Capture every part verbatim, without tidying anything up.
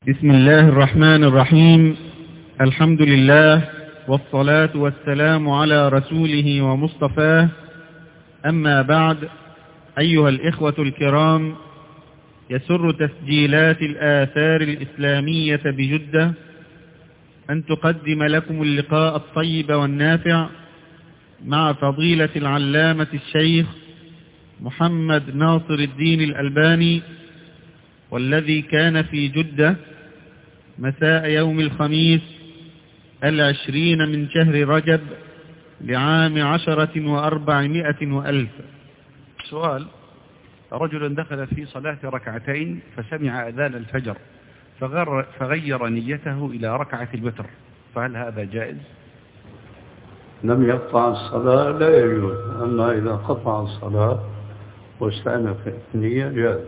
بسم الله الرحمن الرحيم. الحمد لله والصلاة والسلام على رسوله ومصطفاه، أما بعد. أيها الإخوة الكرام، يسر تسجيلات الآثار الإسلامية بجدة أن تقدم لكم اللقاء الطيب والنافع مع فضيلة العلامة الشيخ محمد ناصر الدين الألباني، والذي كان في جدة مساء يوم الخميس العشرين من شهر رجب لعام عشرة وأربعمائة وألف. سؤال: رجل دخل في صلاة ركعتين فسمع أذان الفجر فغير, فغير نيته إلى ركعة الوتر، فهل هذا جائز؟ لم يقطع الصلاة لا يجوز، أما إذا قطع الصلاة واستأنف النية جائز.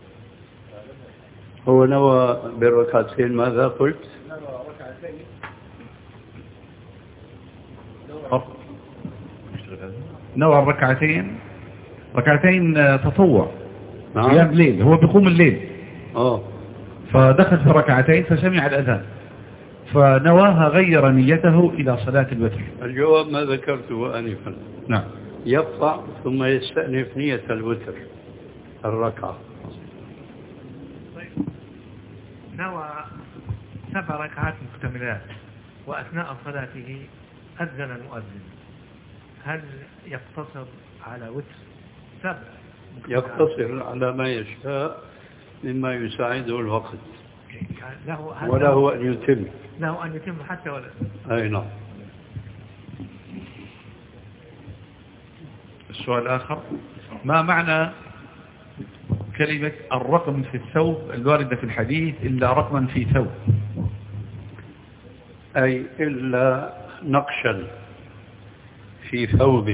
هو نوى بالركعتين ماذا قلت؟ نوى ركعتين نوى الركعتين ركعتين تطوع، نعم. قيام ليل، هو بيقوم الليل. اه فدخل في ركعتين فسمع الأذان فنواها غير نيته إلى صلاة الوتر. الجواب ما ذكرته آنفا. نعم. يقطع ثم يستأنف نية الوتر الركعة. نوى سبع ركعات مكتملات وأثناء صلاته أذن المؤذن، هل يقتصر على وتر سبع مكتملات؟ يقتصر على ما يشاء مما يساعده الوقت، له وله أن يتم له أن يتم حتى ولا أي نعم. السؤال الآخر: ما معنى كلمة الرقم في الثوب الواردة في الحديث إلا رقما في ثوب؟ أي إلا نقشا في ثوب،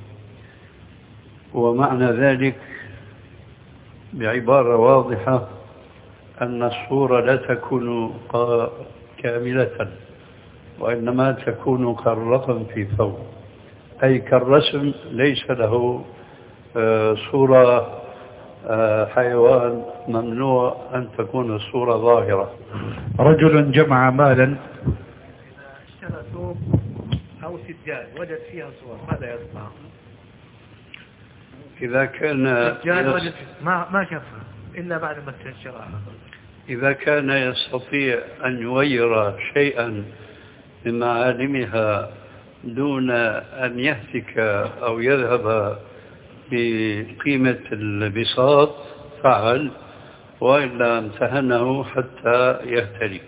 ومعنى ذلك بعبارة واضحة أن الصورة لا تكون كاملة، وإنما تكون كالرقم في ثوب، أي كالرسم ليس له صورة حيوان، ممنوع أن تكون الصورة ظاهرة. رجل جمع مالا، اشترى ثوب أو سجاد وجد فيها صور، ماذا يصنع؟ إذا كان يس... ما ما شافها إلا بعد ما استشراها. إذا كان يستطيع أن يغير شيئا من معالمها دون أن يهتك أو يذهب بقيمة البساط فعل، وإلا امتهنه حتى يهتلي.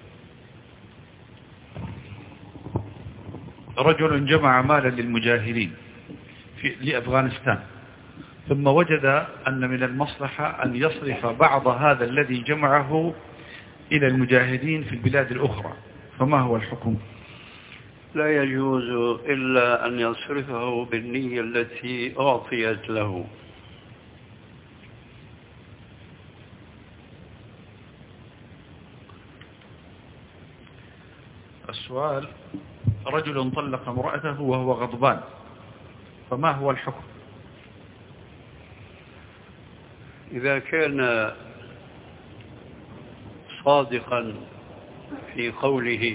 رجل جمع مالا للمجاهدين في لأفغانستان، ثم وجد أن من المصلحة أن يصرف بعض هذا الذي جمعه إلى المجاهدين في البلاد الأخرى، فما هو الحكم؟ لا يجوز إلا أن يصرفه بالنية التي أعطيت له. السؤال: رجل طلق امرأته وهو غضبان، فما هو الحكم؟ إذا كان صادقا في قوله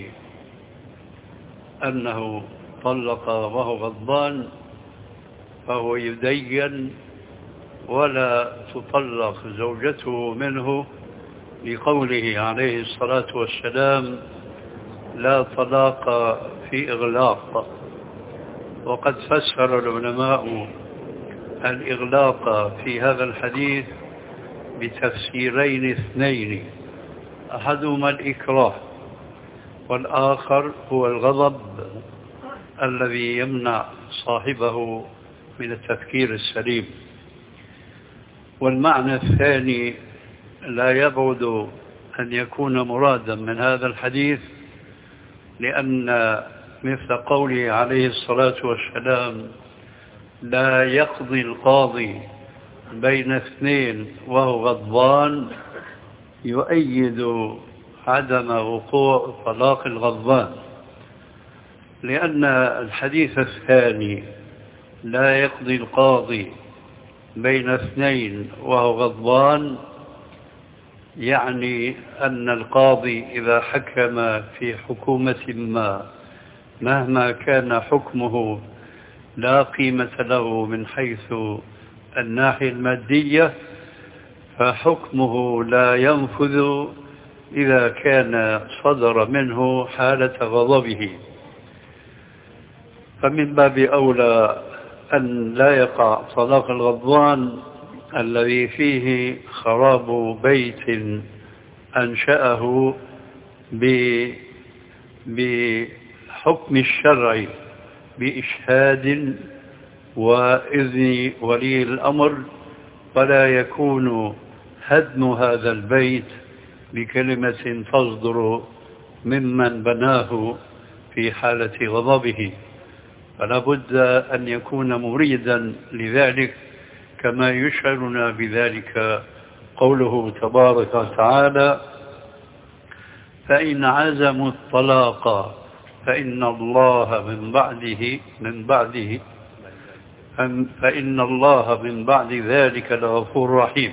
أنه طلق وهو غضبان فهو يدين، ولا تطلق زوجته منه، لقوله عليه الصلاة والسلام: لا طلاق في إغلاق. وقد فسر العلماء الإغلاق في هذا الحديث بتفسيرين اثنين، أحدهما الإكراه، والآخر هو الغضب الذي يمنع صاحبه من التفكير السليم. والمعنى الثاني لا يبعد أن يكون مرادا من هذا الحديث، لأن مثل قوله عليه الصلاة والسلام: لا يقضي القاضي بين اثنين وهو غضبان، يؤيد عدم وقوع طلاق الغضبان، لأن الحديث الثاني: لا يقضي القاضي بين اثنين وهو غضبان، يعني أن القاضي إذا حكم في حكومة ما مهما كان حكمه لا قيمة له من حيث الناحية المادية، فحكمه لا ينفذ إذا كان صدر منه حالة غضبه. فمن باب أولى أن لا يقع طلاق الغضبان الذي فيه خراب بيت أنشأه بحكم الشرع بإشهاد وإذن ولي الأمر، ولا يكون هدم هذا البيت بكلمة تصدر ممن بناه في حالة غضبه. فلا بد أن يكون مريدا لذلك، كما يشعرنا بذلك قوله تبارك وتعالى: فإن عزموا الطلاق فإن الله من بعده من بعده فإن الله من بعد ذلك لغفور رحيم.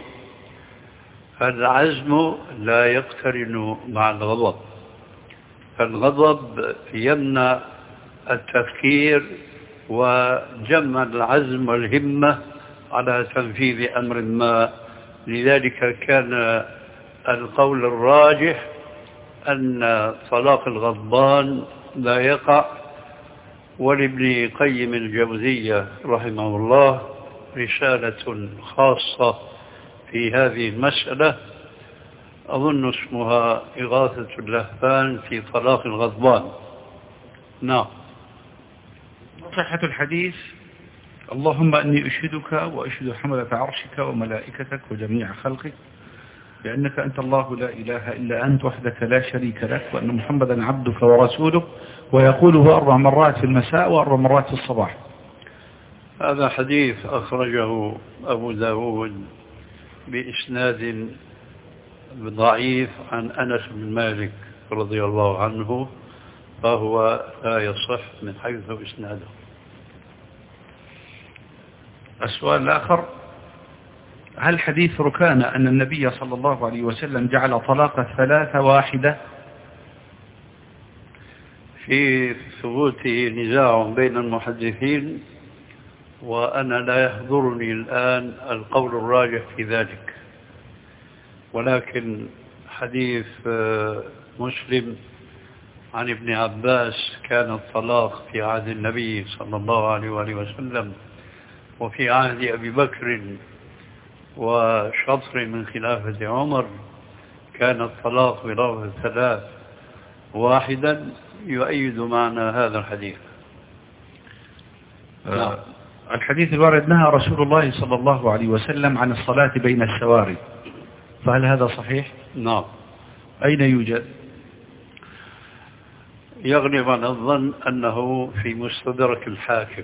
فالعزم لا يقترن مع الغضب، فالغضب يمنع التفكير وجمع العزم والهمة على تنفيذ أمر ما. لذلك كان القول الراجح أن طلاق الغضبان لا يقع. ولابن قيم الجوزية رحمه الله رسالة خاصة في هذه المسألة، أظن اسمها إغاثة اللهفان في طلاق الغضبان. نعم. صحة الحديث: اللهم أني أشهدك وأشهد حملة عرشك وملائكتك وجميع خلقك بأنك أنت الله لا إله إلا أنت وحدك لا شريك لك، وأن محمدا عبدك ورسولك، ويقوله أربع مرات في المساء وأربع مرات في الصباح. هذا حديث أخرجه أبو داود بإسناد ضعيف عن أنس بن مالك رضي الله عنه، فهو لا يصح من حيث إسناده. السؤال الآخر: هل حديث ركانة أن النبي صلى الله عليه وسلم جعل طلاق الثلاثة واحدة؟ في ثبوته نزاع بين المحدثين، وأنا لا يحضرني الآن القول الراجح في ذلك، ولكن حديث مسلم عن ابن عباس كان الطلاق في عهد النبي صلى الله عليه وآله وسلم وفي عهد أبي بكر وشطر من خلافة عمر كان الطلاق بلفظ ثلاث واحدا، يؤيد معنى هذا الحديث. نعم. الحديث الوارد: نهى رسول الله صلى الله عليه وسلم عن الصلاة بين السواري، فهل هذا صحيح؟ نعم. أين يوجد؟ يغلب عن الظن أنه في مستدرك الحاكم.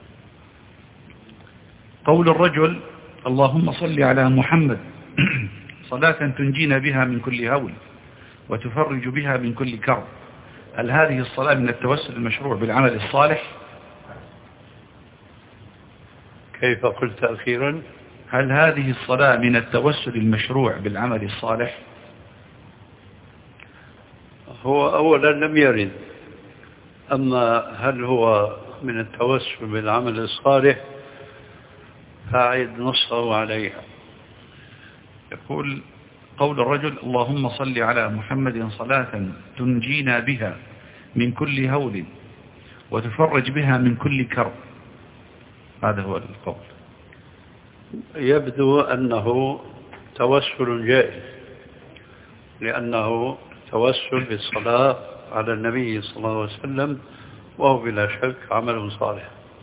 قول الرجل: اللهم صل على محمد صلاة تنجينا بها من كل هول وتفرج بها من كل كرب، هل هذه الصلاة من التوسل المشروع بالعمل الصالح؟ كيف قلت أخيرا؟ هل هذه الصلاة من التوسل المشروع بالعمل الصالح؟ هو أولا لم يرد، أما هل هو من التوسل بالعمل الصالح فأعد نصه عليها. يقول قول الرجل: اللهم صل على محمد صلاة تنجينا بها من كل هول وتفرج بها من كل كرب، هذا هو القول. يبدو أنه توسل جائز، لأنه توسل بالصلاة على النبي صلى الله عليه وسلم، وهو بلا شك عمل صالح.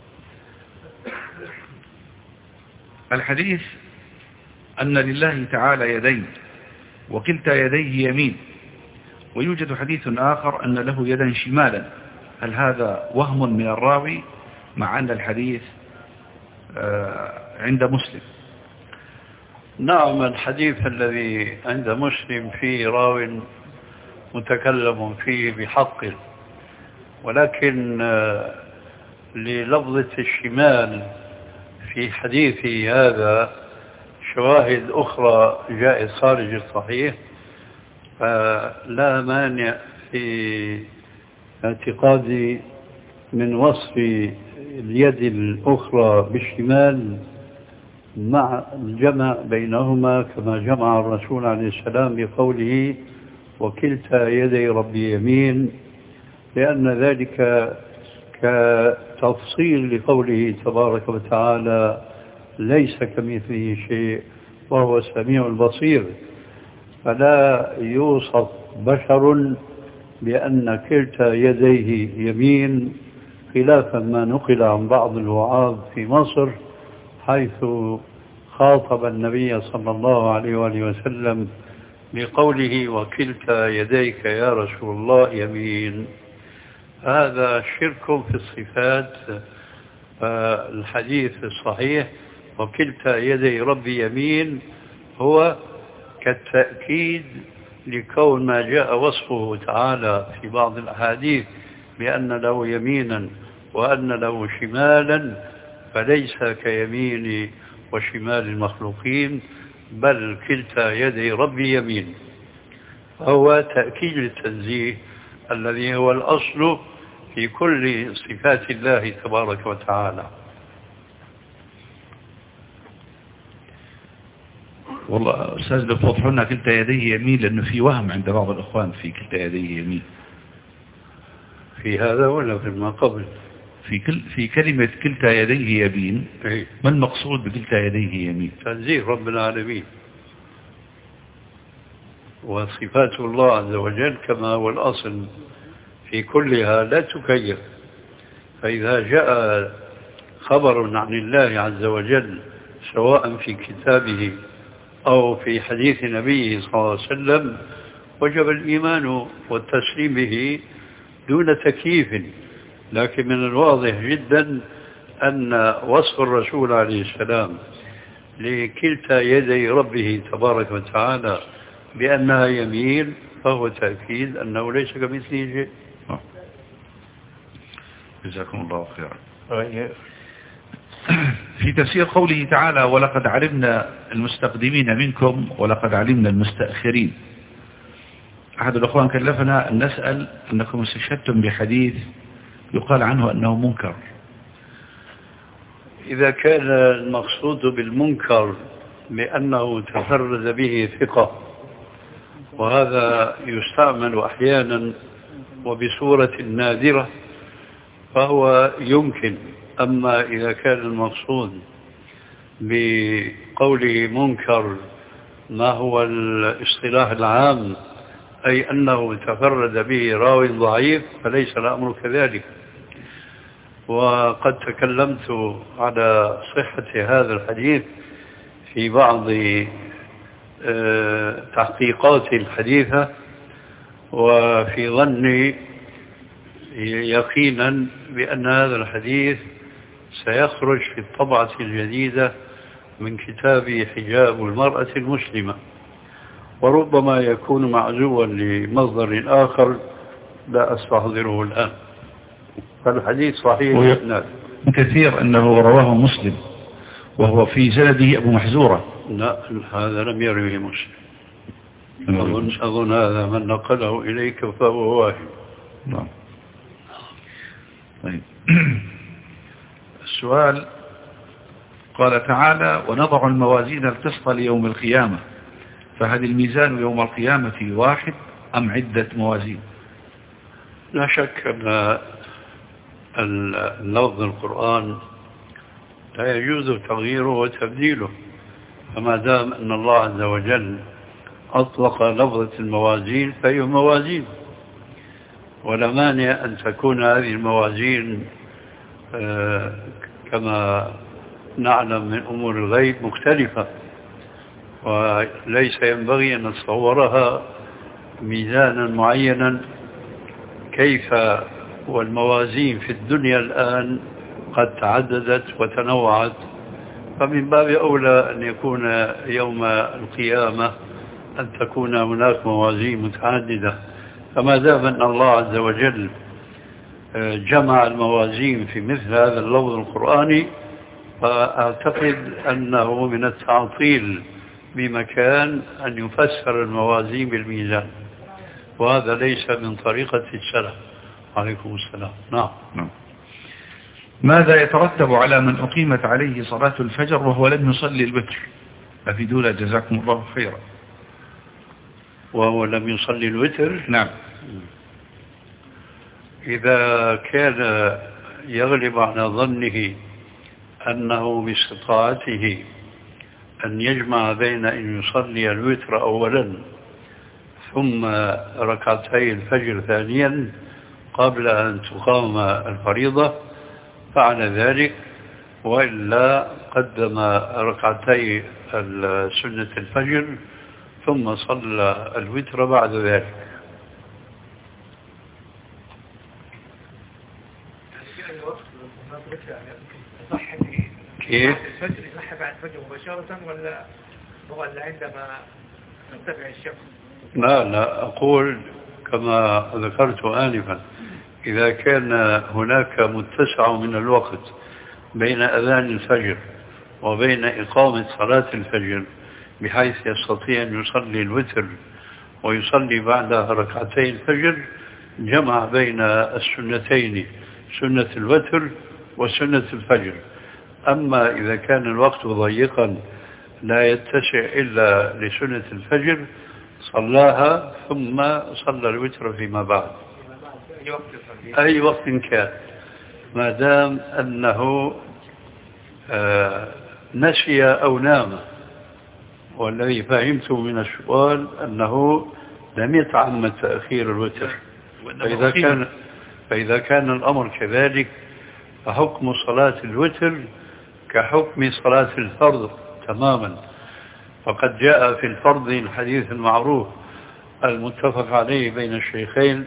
الحديث أن لله تعالى يدين وكلتا يديه يمين، ويوجد حديث آخر أن له يدا شمالا، هل هذا وهم من الراوي مع أن الحديث عند مسلم؟ نعم، الحديث الذي عند مسلم فيه راو متكلم فيه بحق، ولكن للفظة الشمال في حديثي هذا شواهد أخرى جاءت خارج الصحيح فلا مانع في اعتقادي من وصف اليد الأخرى بالشمال مع الجمع بينهما كما جمع الرسول عليه السلام بقوله وكلتا يدي ربي يمين، لأن ذلك كتفصيل لقوله تبارك وتعالى ليس كمثله شيء وهو السميع البصير. فلا يوصف بشر بأن كلتا يديه يمين، خلافا ما نقل عن بعض الوعاظ في مصر حيث خاطب النبي صلى الله عليه وآله وسلم بقوله وكلتا يديك يا رسول الله يمين. هذا شرك في الصفات. فالحديث الصحيح وكلتا يدي ربي يمين هو كالتأكيد لكون ما جاء وصفه تعالى في بعض الأحاديث بأن له يمينا وأن له شمالا، فليس كيمين وشمال المخلوقين، بل كلتا يدي ربي يمين. هو تأكيد التنزيه الذي هو الأصل في كل صفات الله تبارك وتعالى. والله أستاذ لو توضحوا لنا كلتا يديه يمين، لأنه في وهم عند بعض الأخوان في كلتا يديه يمين. في هذا ولا في ما قبل؟ في كل في كلمة كلتا يديه يمين، ما المقصود بكلتا يديه يمين؟ تنزيه رب العالمين وصفات الله عز وجل كما هو الأصل في كلها لا تكيف. فإذا جاء خبر عن الله عز وجل سواء في كتابه أو في حديث نبيه صلى الله عليه وسلم وجب الإيمان والتسليم به دون تكييف. لكن من الواضح جدا أن وصف الرسول عليه السلام لكلتا يدي ربه تبارك وتعالى بأنها يمين فهو تأكيد أنه ليس كمثله شيء. جزاكم الله خيرا. في تفسير قوله تعالى ولقد علمنا المستقدمين منكم ولقد علمنا المستأخرين، أحد الأخوان كلفنا أن نسأل أنكم استشهدتم بحديث يقال عنه أنه منكر. إذا كان المقصود بالمنكر بأنه تفرد به ثقة، وهذا يستعمل أحيانا وبصورة نادرة، فهو يمكن. أما إذا كان المقصود بقوله منكر ما هو الاصطلاح العام أي أنه تفرد به راوي ضعيف فليس الأمر كذلك. وقد تكلمت على صحة هذا الحديث في بعض تحقيقاتي الحديثة، وفي ظني يقينا بأن هذا الحديث سيخرج في الطبعة الجديدة من كتاب حجاب المرأة المسلمة، وربما يكون معزوا لمصدر آخر لا أستحضره الآن. فالحديث صحيح كثير أنه رواه مسلم وهو في سنده أبو محزورة. لا، هذا لم يروه مسلم. أظن, أظن هذا من نقله إليك فهو واحد. نعم. طيب. السؤال قال تعالى ونضع الموازين القسط ليوم القيامة، فهل الميزان يوم القيامة واحد أم عدة موازين؟ لا شك أن اللفظ القرآن لا يجوز تغييره وتبديله، فما دام أن الله عز وجل أطلق لفظة الموازين فهي موازين، ولا مانع أن تكون هذه الموازين كما نعلم من أمور الغيب مختلفة، وليس ينبغي أن نتصورها ميزانا معينا. كيف والموازين في الدنيا الآن قد تعددت وتنوعت، فمن باب أولى أن يكون يوم القيامة أن تكون هناك موازين متعددة. فما دام أن الله عز وجل جمع الموازين في مثل هذا اللفظ القرآني، فأعتقد أنه من التعطيل بمكان أن يفسر الموازين بالميزان. وهذا ليس من طريقة السلف. عليكم السلام. نعم. نعم. ماذا يترتب على من أقيمت عليه صلاة الفجر وهو لم يصلي الوتر؟ أفيدونا جزاكم الله خيرا. وهو لم يصلي الوتر؟ نعم. إذا كان يغلب على ظنه أنه باستطاعته أن يجمع بين أن يصلي الوتر أولا ثم ركعتي الفجر ثانيا قبل أن تقام الفريضة فعل ذلك، وإلا قدم ركعتي سنة الفجر ثم صلى الوتر بعد ذلك. كيف؟ الفجر يصحى بعد الفجر مباشرة ولا ولا عندما ترتفع الشمس؟ لا لا، أقول كما ذكرت آنفا، إذا كان هناك متسع من الوقت بين أذان الفجر وبين إقامة صلاة الفجر بحيث يستطيع أن يصلي الوتر ويصلي بعدها ركعتي الفجر، جمع بين السنتين، سنة الوتر وسنة الفجر. أما إذا كان الوقت ضيقا لا يتسع إلا لسنة الفجر صلاها ثم صلى الوتر فيما بعد أي وقت كان، ما دام أنه آه نسي أو نام. والذي فهمته من السؤال أنه لم يتعمد تأخير الوتر. فإذا كان, فإذا كان الأمر كذلك فحكم صلاة الوتر كحكم صلاة الفرض تماما. فقد جاء في الفرض الحديث المعروف المتفق عليه بين الشيخين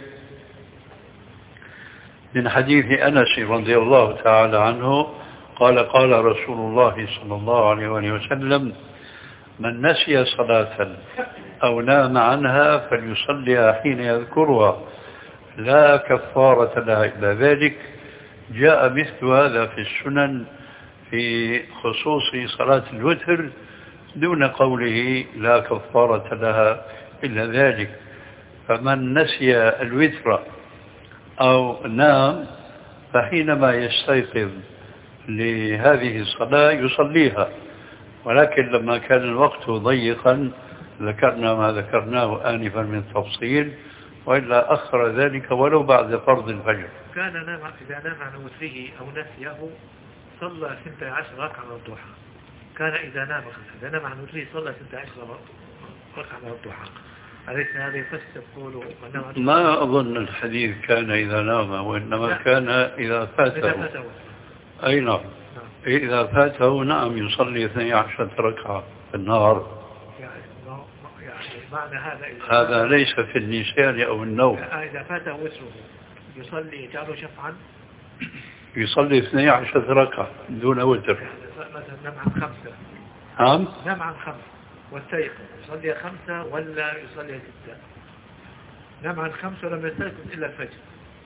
من حديث أنس رضي الله تعالى عنه قال قال رسول الله صلى الله عليه وسلم: من نسي صلاة أو نام عنها فليصليها حين يذكرها لا كفارة لها إلا ذلك. جاء مثل هذا في السنن في خصوص صلاة الوتر دون قوله لا كفارة لها إلا ذلك. فمن نسي الوتر أو نام فحينما يستيقظ لهذه الصلاة يصليها، ولكن لما كان الوقت ضيقا ذكرنا ما ذكرناه آنفا من تفصيل، وإلا أخر ذلك ولو بعد فرض الفجر. كان نام إذا نام عن وتره أو نسيه صلى ستة عشر ركعة من الضحى. كان إذا نام إذا نام عن وتره صلى ستة عشر ركعة من الضحى. أليس هذا يفسر قوله؟ ما أظن الحديث كان إذا نام، وإنما لا. كان إذا فاته. إذا فاته. أي نعم. إذا فاته نعم يصلي اثنتي عشرة ركعة في النهار. يعني معنى هذا هذا ليس في النسيان أو النوم. إذا فاته وتره يصلي يجعله شفعا، يصلي اثنتي عشرة ركعة دون وتر. مثلا نام عن خمسة. نعم. نام عن خمسة واستيقظ يصلي خمسة ولا يصلي ستة؟ نام عن خمسة ولم يستيقظ إلا الفجر.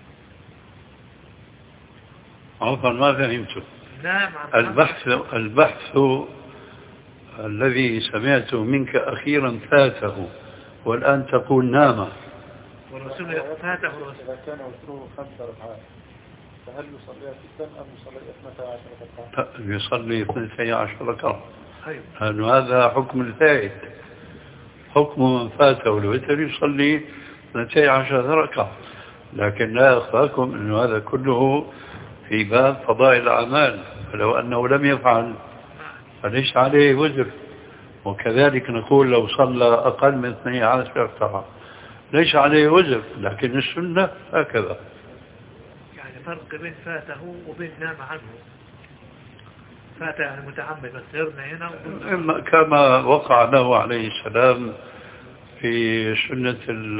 عفوا ما فهمته. نام عن البحث البحث الذي سمعته منك أخيرا فاته، والآن تقول نام. والرسول فاته إذا كان وتره خمسة ركعات فهل يصلي ستا أم يصلي اثنتي عشرة ركعة؟ يصلي اثنتي عشرة ركعة. أيوة. هذا حكم الفائت. حكم من فاته الوتر يصلي اثنتي عشرة ركعة، لكن لا يخفاكم أن هذا كله في باب فضائل الأعمال، فلو أنه لم يفعل فليس عليه وزر. وكذلك نقول لو صلى أقل من اثنتي عشرة ركعة ليس عليه وزر، لكن السنة هكذا. يعني فرق بين فاته وبين نام عنه. فاته يعني متعمد مسيرنا هنا كما وقع له عليه السلام في سنة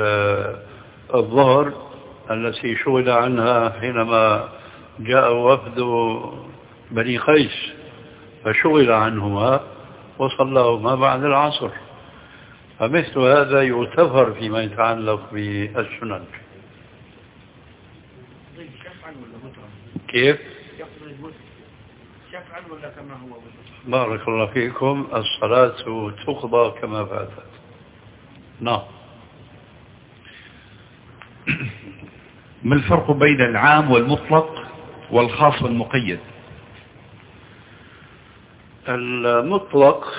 الظهر التي شغل عنها حينما جاء وفد بني قيس فشغل عنهما وصلىهما بعد العصر. فمثل هذا يغتفر فيما يتعلق بالسنن. كيف؟ شفعا ولا كما هو؟ بارك الله فيكم. الصلاة تقضى كما فاتت. نعم. ما الفرق بين العام والمطلق والخاص والمقيد؟ المطلق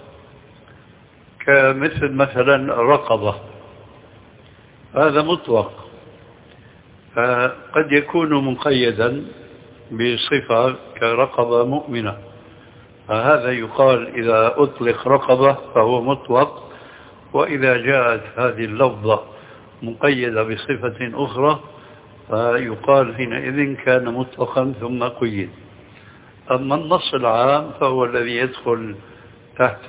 كمثل مثلا رقبة، هذا مطلق، قد يكون مقيدا بصفة كرقبة مؤمنة، هذا يقال إذا أطلق رقبة فهو مطلق، وإذا جاءت هذه اللفظة مقيدة بصفة أخرى فيقال حينئذ كان مطلقا ثم قيد. أما النص العام فهو الذي يدخل تحت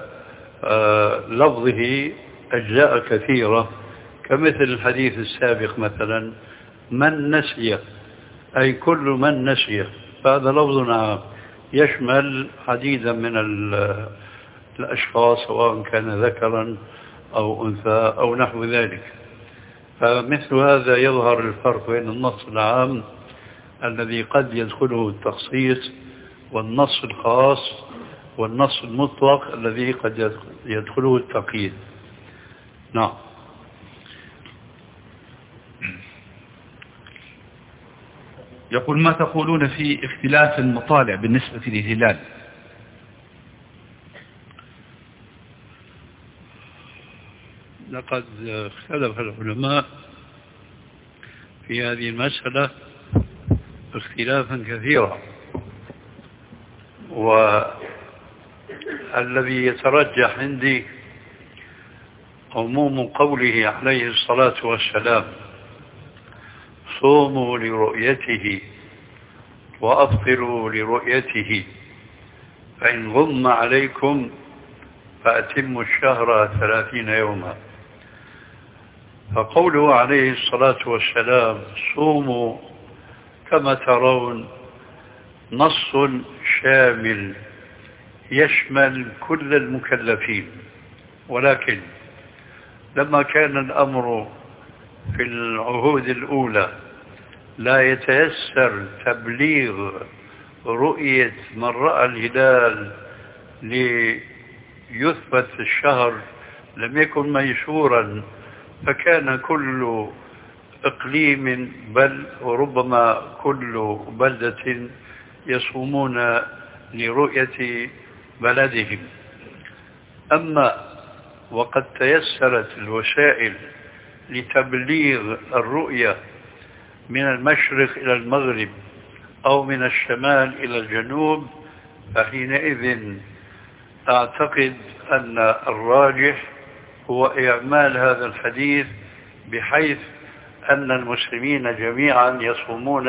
لفظه أجزاء كثيرة، كمثل الحديث السابق مثلا من نسي، أي كل من نسي، فهذا لفظ عام يشمل عديدا من الأشخاص سواء كان ذكرا أو أنثى أو نحو ذلك. فمثل هذا يظهر الفرق بين النص العام الذي قد يدخله التخصيص والنص الخاص والنص المطلق الذي قد يدخله التقييد. نعم. يقول ما تقولون في اختلاف المطالع بالنسبة للهلال؟ لقد اختلف العلماء في هذه المسألة اختلافا كثيرا، والذي يترجح عندي عموم قوله عليه الصلاة والسلام صوموا لرؤيته وأفطروا لرؤيته فإن غم عليكم فأتموا الشهر ثلاثين يوما. فقوله عليه الصلاة والسلام صوموا كما ترون نص شامل يشمل كل المكلفين، ولكن لما كان الأمر في العهود الأولى لا يتيسر تبليغ رؤية من رأى الهلال ليثبت الشهر، لم يكن ميسورا، فكان كل إقليم بل وربما كل بلدة يصومون لرؤية بلدهم. أما وقد تيسرت الوسائل لتبليغ الرؤية من المشرق إلى المغرب أو من الشمال إلى الجنوب، فحينئذ أعتقد أن الراجح هو إعمال هذا الحديث، بحيث أن المسلمين جميعا يصومون،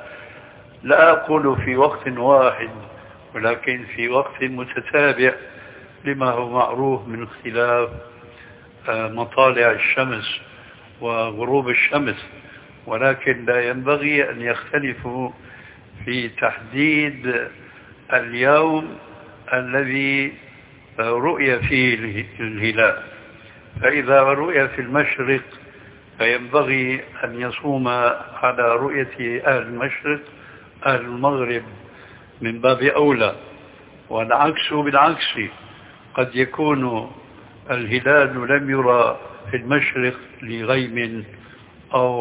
لا أقول في وقت واحد، ولكن في وقت متتابع، لما هو معروف من اختلاف مطالع الشمس وغروب الشمس، ولكن لا ينبغي أن يختلفوا في تحديد اليوم الذي رؤي فيه الهلال. فإذا رؤي في المشرق فينبغي أن يصوم على رؤية أهل المشرق، أهل المغرب من باب أولى، والعكس بالعكس، قد يكون الهلال لم يرى في المشرق لغيم أو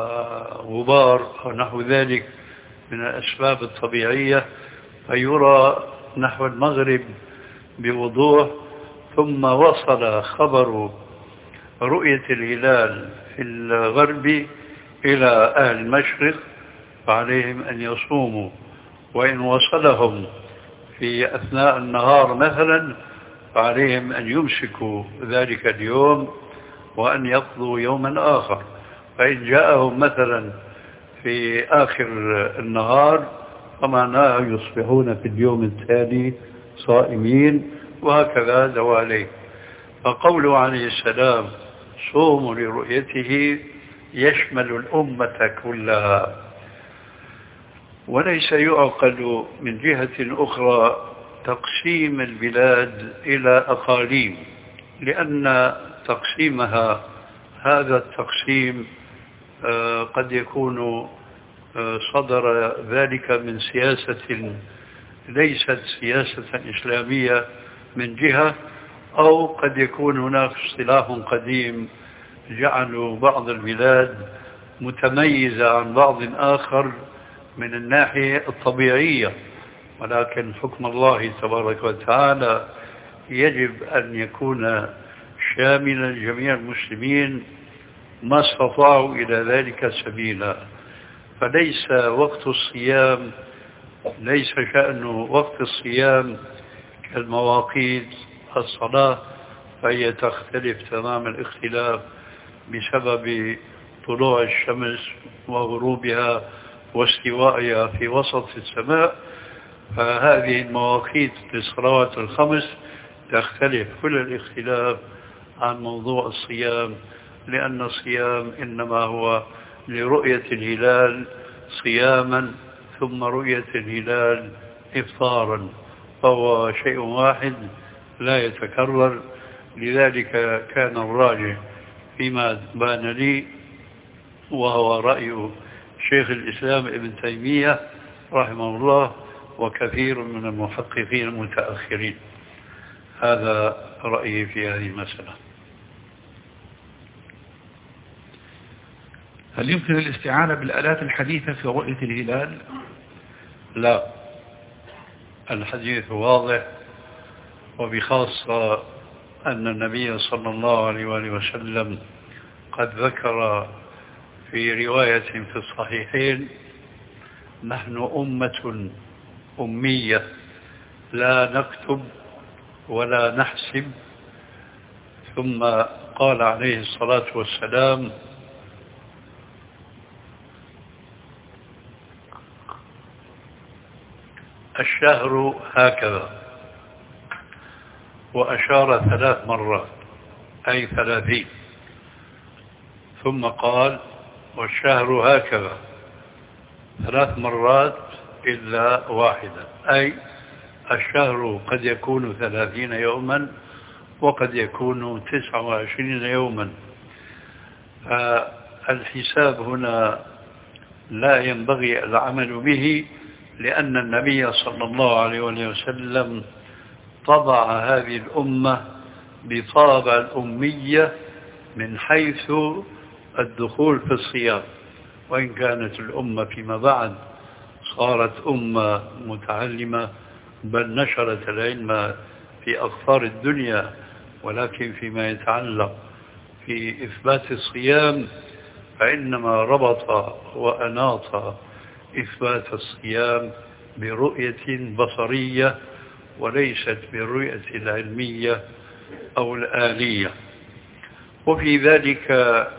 غبار أو نحو ذلك من الأسباب الطبيعية، فيرى نحو المغرب بوضوح، ثم وصل خبر رؤية الهلال في الغرب إلى أهل المشرق، فعليهم أن يصوموا، وإن وصلهم في أثناء النهار مثلا فعليهم أن يمسكوا ذلك اليوم وأن يقضوا يوما آخر، فإن جاءهم مثلا في آخر النهار فمعناه يصبحون في اليوم التالي صائمين، وهكذا دوالي. فقوله عليه السلام صوموا لرؤيته يشمل الأمة كلها، وليس يعقل من جهة أخرى تقسيم البلاد إلى أقاليم، لأن تقسيمها هذا التقسيم قد يكون صدر ذلك من سياسة ليست سياسة إسلامية من جهة، أو قد يكون هناك اصطلاح قديم جعلوا بعض البلاد متميزة عن بعض آخر من الناحية الطبيعية، ولكن حكم الله تبارك وتعالى يجب أن يكون شاملا جميع المسلمين ما استطاعوا إلى ذلك سبيلا. فليس وقت الصيام ليس شأن وقت الصيام كالمواقيت الصلاة، فهي تختلف تمام الاختلاف بسبب طلوع الشمس وغروبها واستوائها في وسط السماء. فهذه المواقيت للصلوات الخمس تختلف كل الاختلاف عن موضوع الصيام، لأن الصيام إنما هو لرؤية الهلال صياما ثم رؤية الهلال إفطارا، فهو شيء واحد لا يتكرر. لذلك كان الراجح فيما بان لي، وهو رأي شيخ الإسلام ابن تيمية رحمه الله وكثير من المحققين المتأخرين. هذا رأيي في هذه المسألة. هل يمكن الاستعانة بالآلات الحديثة في رؤية الهلال؟ لا، الحديث واضح، وبخاصة أن النبي صلى الله عليه وآله وسلم قد ذكر في رواية في الصحيحين: نحن أمة أمية لا نكتب ولا نحسب. ثم قال عليه الصلاة والسلام: الشهر هكذا، وأشار ثلاث مرات أي ثلاثين. ثم قال: والشهر هكذا ثلاث مرات إلا واحدة، أي الشهر قد يكون ثلاثين يوما وقد يكون تسعة وعشرين يوما. فالحساب هنا لا ينبغي العمل به، لأن النبي صلى الله عليه وسلم طبع هذه الأمة بطابع الأمية من حيث الدخول في الصيام، وإن كانت الأمة فيما بعد صارت أمة متعلمة بل نشرت العلم في أقطار الدنيا، ولكن فيما يتعلق في إثبات الصيام فإنما ربط وأناط إثبات الصيام برؤية بصرية وليست بالرؤية العلمية أو الآلية. وفي ذلك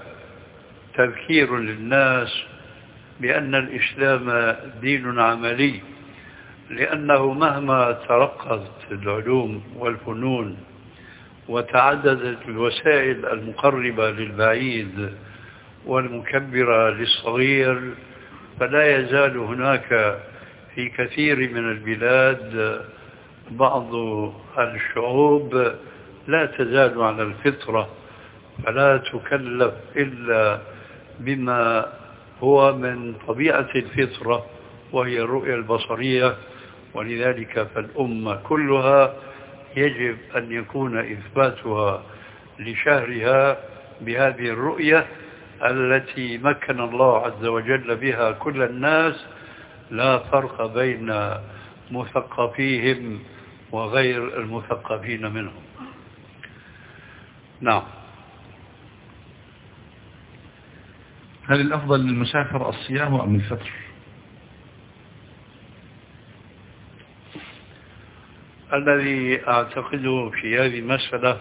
تذكير للناس بأن الإسلام دين عملي، لأنه مهما ترقت العلوم والفنون وتعددت الوسائل المقربة للبعيد والمكبرة للصغير، فلا يزال هناك في كثير من البلاد بعض الشعوب لا تزال على الفطرة، فلا تكلف إلا بما هو من طبيعة الفطرة وهي الرؤية البصرية. ولذلك فالأمة كلها يجب أن يكون إثباتها لشهرها بهذه الرؤية التي مكن الله عز وجل بها كل الناس، لا فرق بين مثقفيهم وغير المثقفين منهم. نعم. هل الأفضل للمسافر الصيام أم الفطر؟ الذي أعتقده في هذه المسألة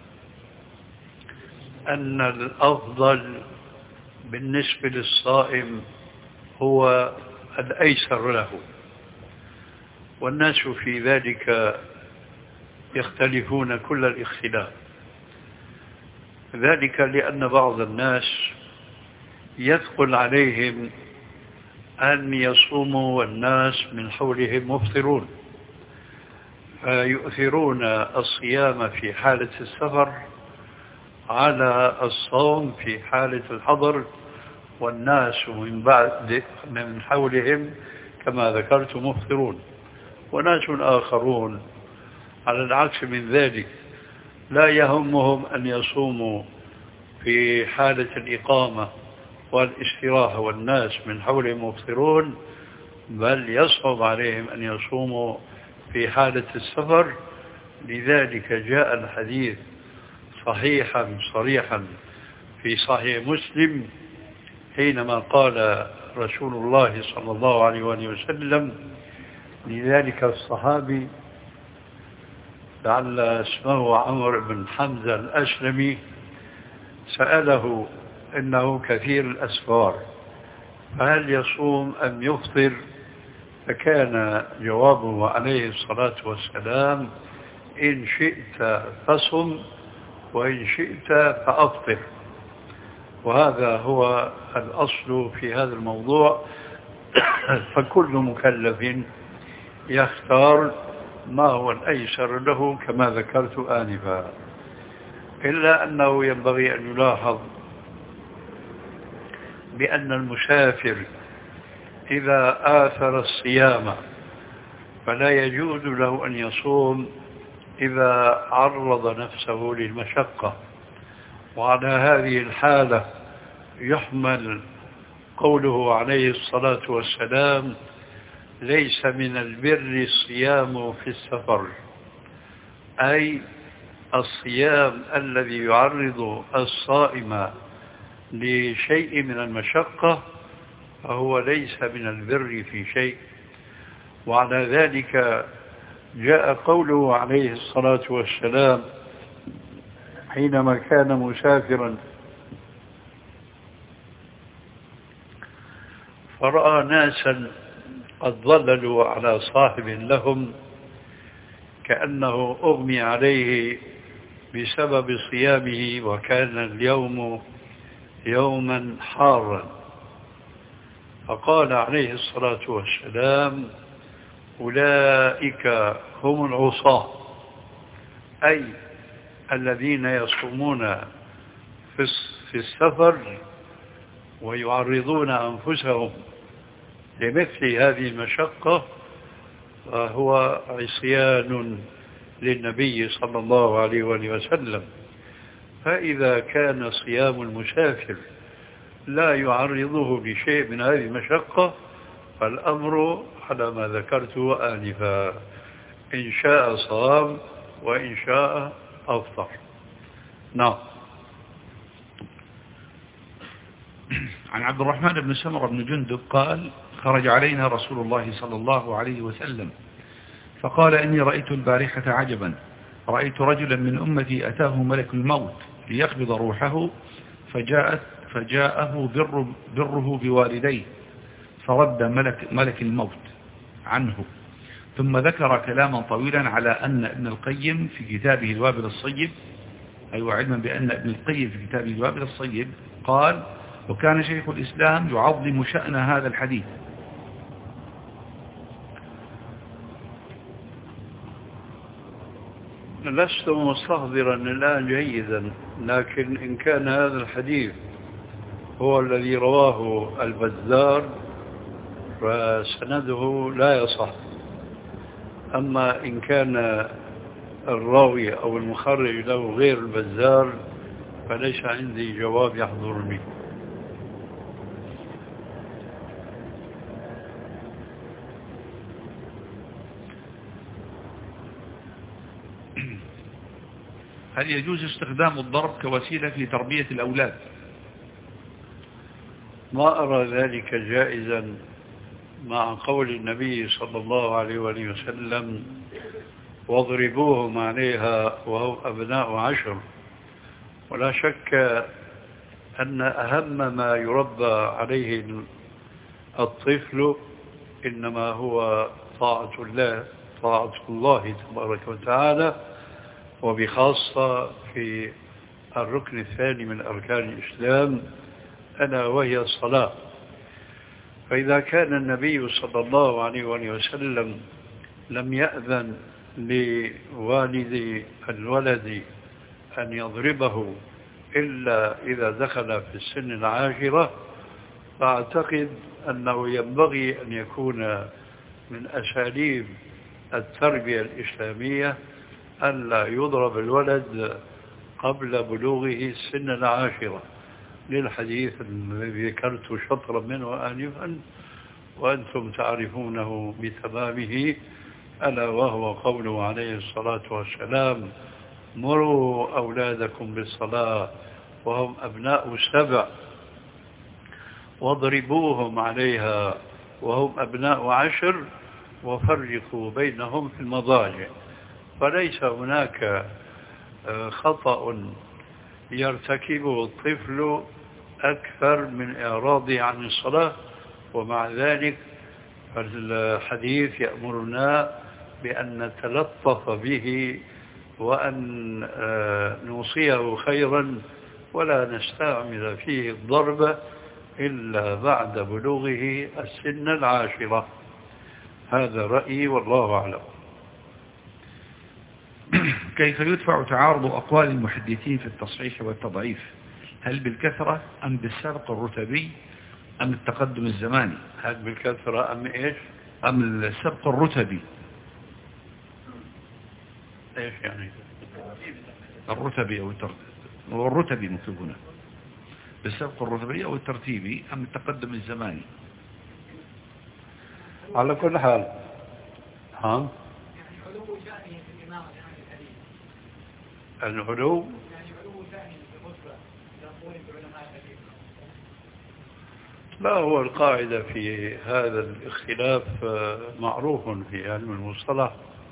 أن الأفضل بالنسبة للصائم هو الأيسر له، والناس في ذلك يختلفون كل الاختلاف. ذلك لأن بعض الناس يثقل عليهم أن يصوموا والناس من حولهم مفطرون، فيؤثرون الصيام في حالة السفر على الصوم في حالة الحضر، والناس من بعد من حولهم كما ذكرت مفطرون. وناس آخرون على العكس من ذلك لا يهمهم أن يصوموا في في حالة الإقامة والاستراحة والناس من حولهم مفطرون، بل يصعب عليهم أن يصوموا في حالة السفر. لذلك جاء الحديث صحيحا صريحا في صحيح مسلم حينما قال رسول الله صلى الله عليه وآله وسلم لذلك الصحابي لعل اسمه عمرو بن حمزة الأسلمي سأله إنه كثير الأسفار فهل يصوم أم يفطر؟ فكان جوابه عليه الصلاة والسلام إن شئت فصم وإن شئت فأفطر. وهذا هو الأصل في هذا الموضوع. فكل مكلف يختار ما هو الأيسر له كما ذكرت آنفا، إلا أنه ينبغي أن يلاحظ بأن المسافر إذا آثر الصيام فلا يجوز له أن يصوم إذا عرض نفسه للمشقة. وعلى هذه الحالة يحمل قوله عليه الصلاة والسلام ليس من البر الصيام في السفر، أي الصيام الذي يعرض الصائم لشيء من المشقة فهو ليس من البر في شيء. وعلى ذلك جاء قوله عليه الصلاة والسلام حينما كان مسافرا فرأى ناسا قد ظللوا على صاحب لهم كأنه أغمي عليه بسبب صيامه وكان اليوم يوما حارا، فقال عليه الصلاة والسلام أولئك هم العصاة، أي الذين يصومون في السفر ويعرضون أنفسهم لمثل هذه المشقة، فهو عصيان للنبي صلى الله عليه وآله وسلم. فإذا كان صيام المسافر لا يعرضه لشيء من هذه المشقة فالأمر على ما ذكرته آنفا، إن شاء صام وإن شاء أفطر. نعم. عن عبد الرحمن بن سمرة بن جندب قال خرج علينا رسول الله صلى الله عليه وسلم فقال إني رأيت البارحة عجبا، رأيت رجلا من أمتي أتاه ملك الموت ليقبض روحه فجاءت فجاءه بر بره بوالديه فرد ملك, ملك الموت عنه، ثم ذكر كلاما طويلا على أن ابن القيم في كتابه الوابل الصيب، أيوة علما بأن ابن القيم في كتابه الوابل الصيب قال وكان شيخ الإسلام يعظم شأن هذا الحديث. لست مستحضرا الآن جيدا، لكن إن كان هذا الحديث هو الذي رواه البزار فسنده لا يصح. أما إن كان الراوي أو المخرج له غير البزار فليس عندي جواب يحضرني. هل يجوز استخدام الضرب كوسيلة في تربية الأولاد؟ ما أرى ذلك جائزا مع قول النبي صلى الله عليه وآله وسلم واضربوهم عليها وهم أبناء عشر. ولا شك أن أهم ما يربى عليه الطفل إنما هو طاعة الله طاعة الله تبارك وتعالى، وبخاصة في الركن الثاني من أركان الإسلام ألا وهي الصلاة. فإذا كان النبي صلى الله عليه وآله وسلم لم يأذن لوالد الولد أن يضربه إلا إذا دخل في السن العاشرة، فأعتقد أنه ينبغي أن يكون من أساليب التربية الإسلامية ألا يضرب الولد قبل بلوغه السن العاشرة، للحديث الذي ذكرت شطرا منه آنفا وأنتم تعرفونه بتمامه، ألا وهو قوله عليه الصلاة والسلام: مروا أولادكم بالصلاة وهم أبناء سبع واضربوهم عليها وهم أبناء عشر وفرقوا بينهم في المضاجع. فليس هناك خطأ يرتكبه الطفل أكثر من إعراضه عن الصلاة، ومع ذلك فالحديث يأمرنا بأن نتلطف به وأن نوصيه خيرا ولا نستعمل فيه الضرب إلا بعد بلوغه السن العاشرة. هذا رأيي والله أعلم. كيف يدفع تعارض أقوال المحدثين في التصحيح والتضعيف؟ هل بالكثرة أم بالسبق الرتبي أم التقدم الزماني؟ هل بالكثرة أم إيش؟ أم السبق الرتبي؟ إيش يعني؟ الرتبي أو الترتيبي، والرتبي مكتوب هنا، بالسبق الرتبي أو الترتيبي أم التقدم الزماني؟ على كل حال ها العلو لا، هو القاعدة في هذا الاختلاف معروف في علم المصطلح،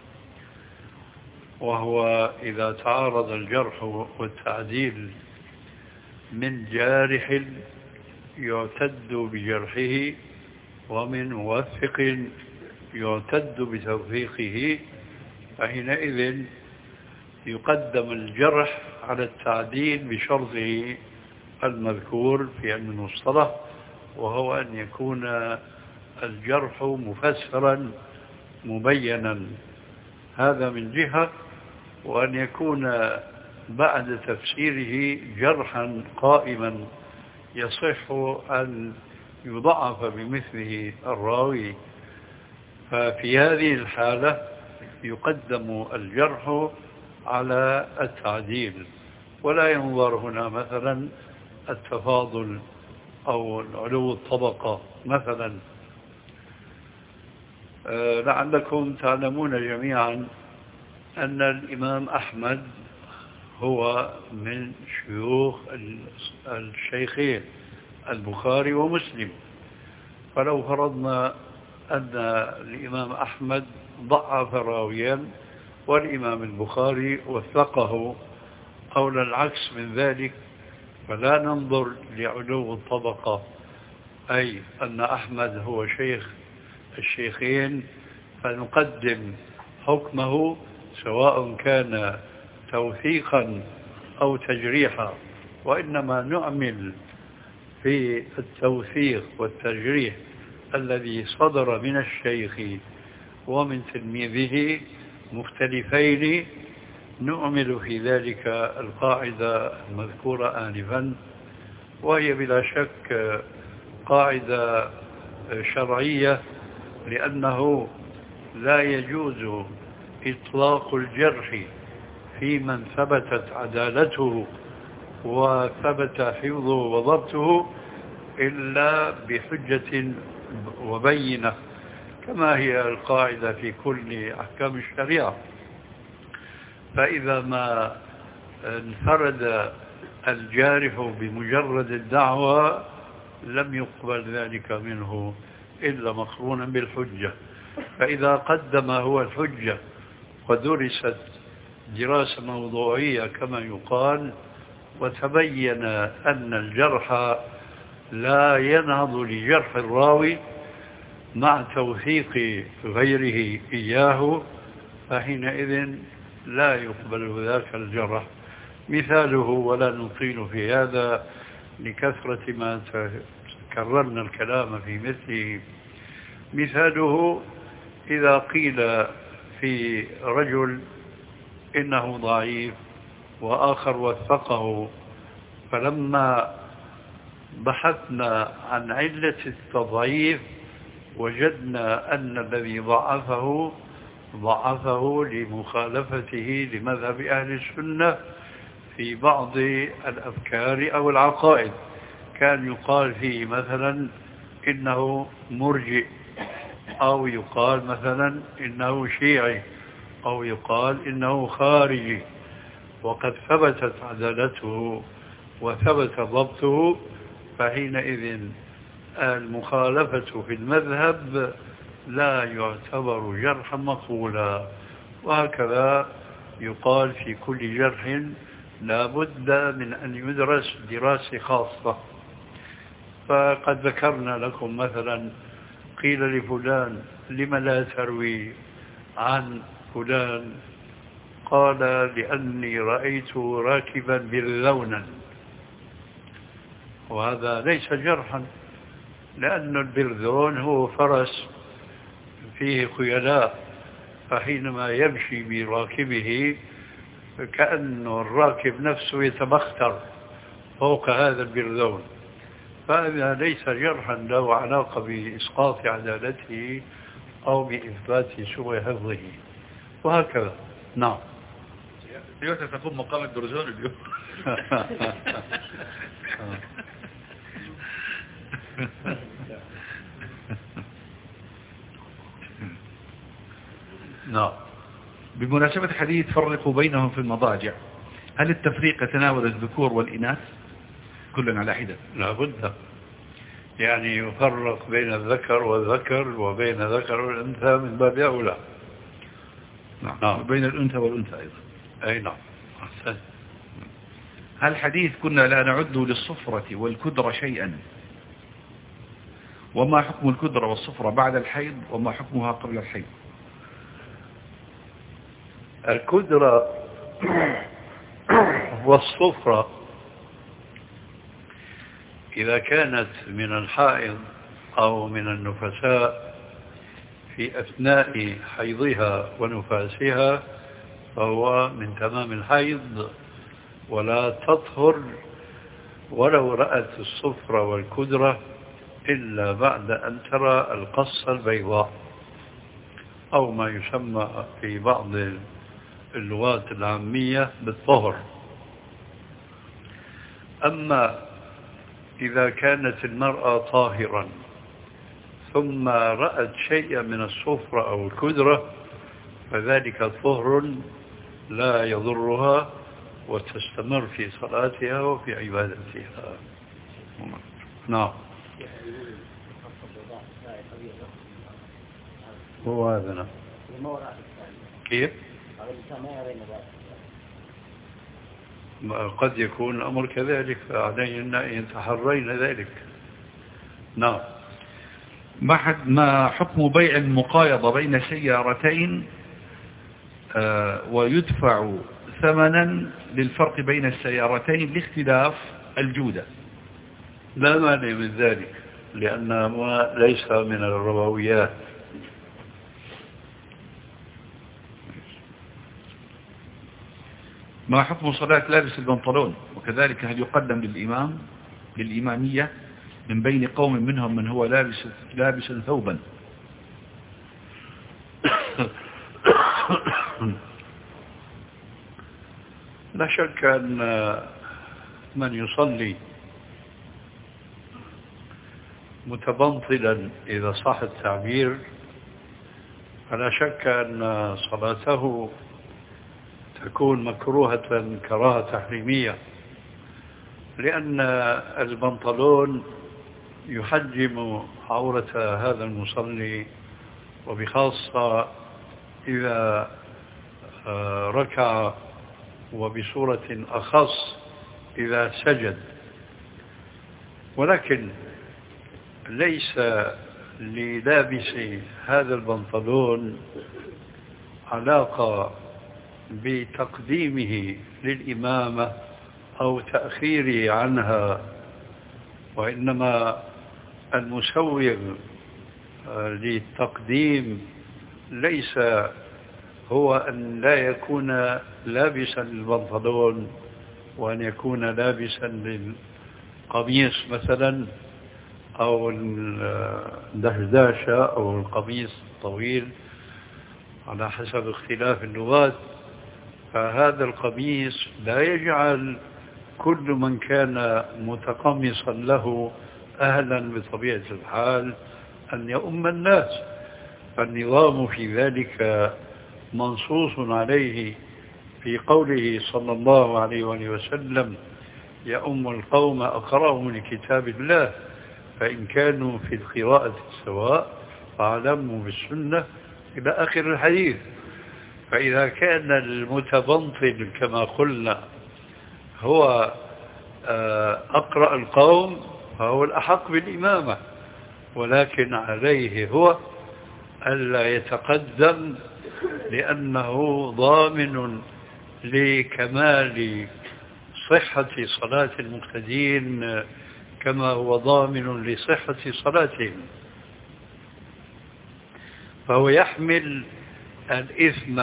وهو إذا تعارض الجرح والتعديل من جارح يعتد بجرحه ومن موثق يعتد بتوثيقه، فحينئذ يقدم الجرح على التعديل بشرطه المذكور في علم المصطلح، وهو أن يكون الجرح مفسرا مبينا، هذا من جهة، وأن يكون بعد تفسيره جرحا قائما يصح أن يضعف بمثله الراوي، ففي هذه الحالة يقدم الجرح على التعديل، ولا ينظر هنا مثلا التفاضل أو علو الطبقة مثلا. أه لعلكم تعلمون جميعا أن الإمام أحمد هو من شيوخ الشيخين البخاري ومسلم، فلو فرضنا أن الإمام أحمد ضعف راويا والإمام البخاري وثقه أو العكس من ذلك، فلا ننظر لعلو الطبقة، أي أن أحمد هو شيخ الشيخين فنقدم حكمه سواء كان توثيقا أو تجريحا، وإنما نعمل في التوثيق والتجريح الذي صدر من الشيخ ومن تلميذه مختلفين، نؤمل في ذلك القاعدة المذكورة آنفا، وهي بلا شك قاعدة شرعية، لأنه لا يجوز إطلاق الجرح في من ثبتت عدالته وثبت حفظه وضبطه إلا بحجة وبينة، كما هي القاعدة في كل أحكام الشريعة. فإذا ما انفرد الجارح بمجرد الدعوة لم يقبل ذلك منه إلا مقرونا بالحجة، فإذا قدم هو الحجة ودرست دراسة موضوعية كما يقال وتبين أن الجرح لا ينهض لجرح الراوي مع توثيق غيره إياه، فحينئذ لا يقبل ذاك الجرح. مثاله، ولا نطيل في هذا لكثرة ما كررنا الكلام في مثله، مثاله إذا قيل في رجل إنه ضعيف وآخر وثقه، فلما بحثنا عن علة التضعيف وجدنا أن الذي ضعفه ضعفه لمخالفته لمذهب أهل السنة في بعض الأفكار أو العقائد. كان يقال فيه مثلا إنه مرجئ، أو يقال مثلا إنه شيعي، أو يقال إنه خارجي، وقد ثبتت عدالته وثبت ضبطه، فحينئذ المخالفة في المذهب لا يعتبر جرحا مقبولا. وهكذا يقال في كل جرح لا بد من أن يدرس دراسة خاصة. فقد ذكرنا لكم مثلا قيل لفلان لم لا تروي عن فلان، قال لأني رأيت راكبا برذونا، وهذا ليس جرحا، لأن البرذون هو فرس فيه خيلاء، فحينما يمشي براكبه كأنه الراكب نفسه يتبختر فوق هذا البرذون، فهذا ليس جرحا له علاقة بإسقاط عدالته أو بإثبات سوء حفظه، وهكذا. نعم. اليوم تقوم مقام البرزون اليوم. نعم. بمناسبة حديث فرقوا بينهم في المضاجع، هل التفريق يتناول الذكور والإناث كلا على حدة؟ لا بد، يعني يفرق بين الذكر والذكر وبين ذكر والأنثى من باب أولى. نعم. نعم. وبين الأنثى والأنثى أيضا. أي نعم. أحسن. هل حديث كنا لا نعد للصفرة والكدرة شيئا، وما حكم الكدرة والصفرة بعد الحيض، وما حكمها قبل الحيض؟ الكدرة والصفرة إذا كانت من الحائض أو من النفساء في أثناء حيضها ونفاسها فهو من تمام الحيض، ولا تطهر ولو رأت الصفرة والكدرة إلا بعد أن ترى القصة البيضاء، أو ما يسمى في بعض اللغات العامية بالطهر. أما إذا كانت المرأة طاهرا ثم رأت شيئا من الصفرة أو الكدرة فذلك طهر لا يضرها، وتستمر في صلاتها وفي عبادتها. نعم. هو هذا. نعم. كيف؟ قد يكون الأمر كذلك، فعلينا أن يتحرين ذلك. نعم. ما حكم بيع المقايضة بين سيارتين آه ويدفع ثمنا للفرق بين السيارتين لاختلاف الجودة؟ لا مانع من ذلك، لأنه ليس من الربويات. ما حكم صلاة لابس البنطلون، وكذلك هل يقدم للإمام للإمامية من بين قوم منهم من هو لابس لابسا ثوبا؟ لا شك أن من يصلي متبنطلا إذا صح التعبير فلا شك أن صلاته تكون مكروهة كراهة تحريمية، لأن البنطلون يحجم عورة هذا المصلي، وبخاصة إذا ركع، وبصورة أخص إذا سجد. ولكن ليس للابس هذا البنطلون علاقة بتقديمه للإمامة أو تأخيره عنها، وإنما المسوغ للتقديم ليس هو أن لا يكون لابسا للبنطلون، وأن يكون لابسا للقميص مثلا، أو الدشداشة أو القميص الطويل على حسب اختلاف اللغات، فهذا القميص لا يجعل كل من كان متقمصا له أهلا بطبيعة الحال أن يؤم الناس، فالنظام في ذلك منصوص عليه في قوله صلى الله عليه وسلم: يؤم القوم أقرأهم لكتاب الله، فإن كانوا في القراءة سواء فاعلموا بالسنة إلى آخر الحديث. فإذا كان المتبنطل كما قلنا هو أقرأ القوم فهو الأحق بالإمامة، ولكن عليه هو ألا يتقدم، لأنه ضامن لكمال صحة صلاة المقتدين كما هو ضامن لصحة صلاتهم، فهو يحمل الإثم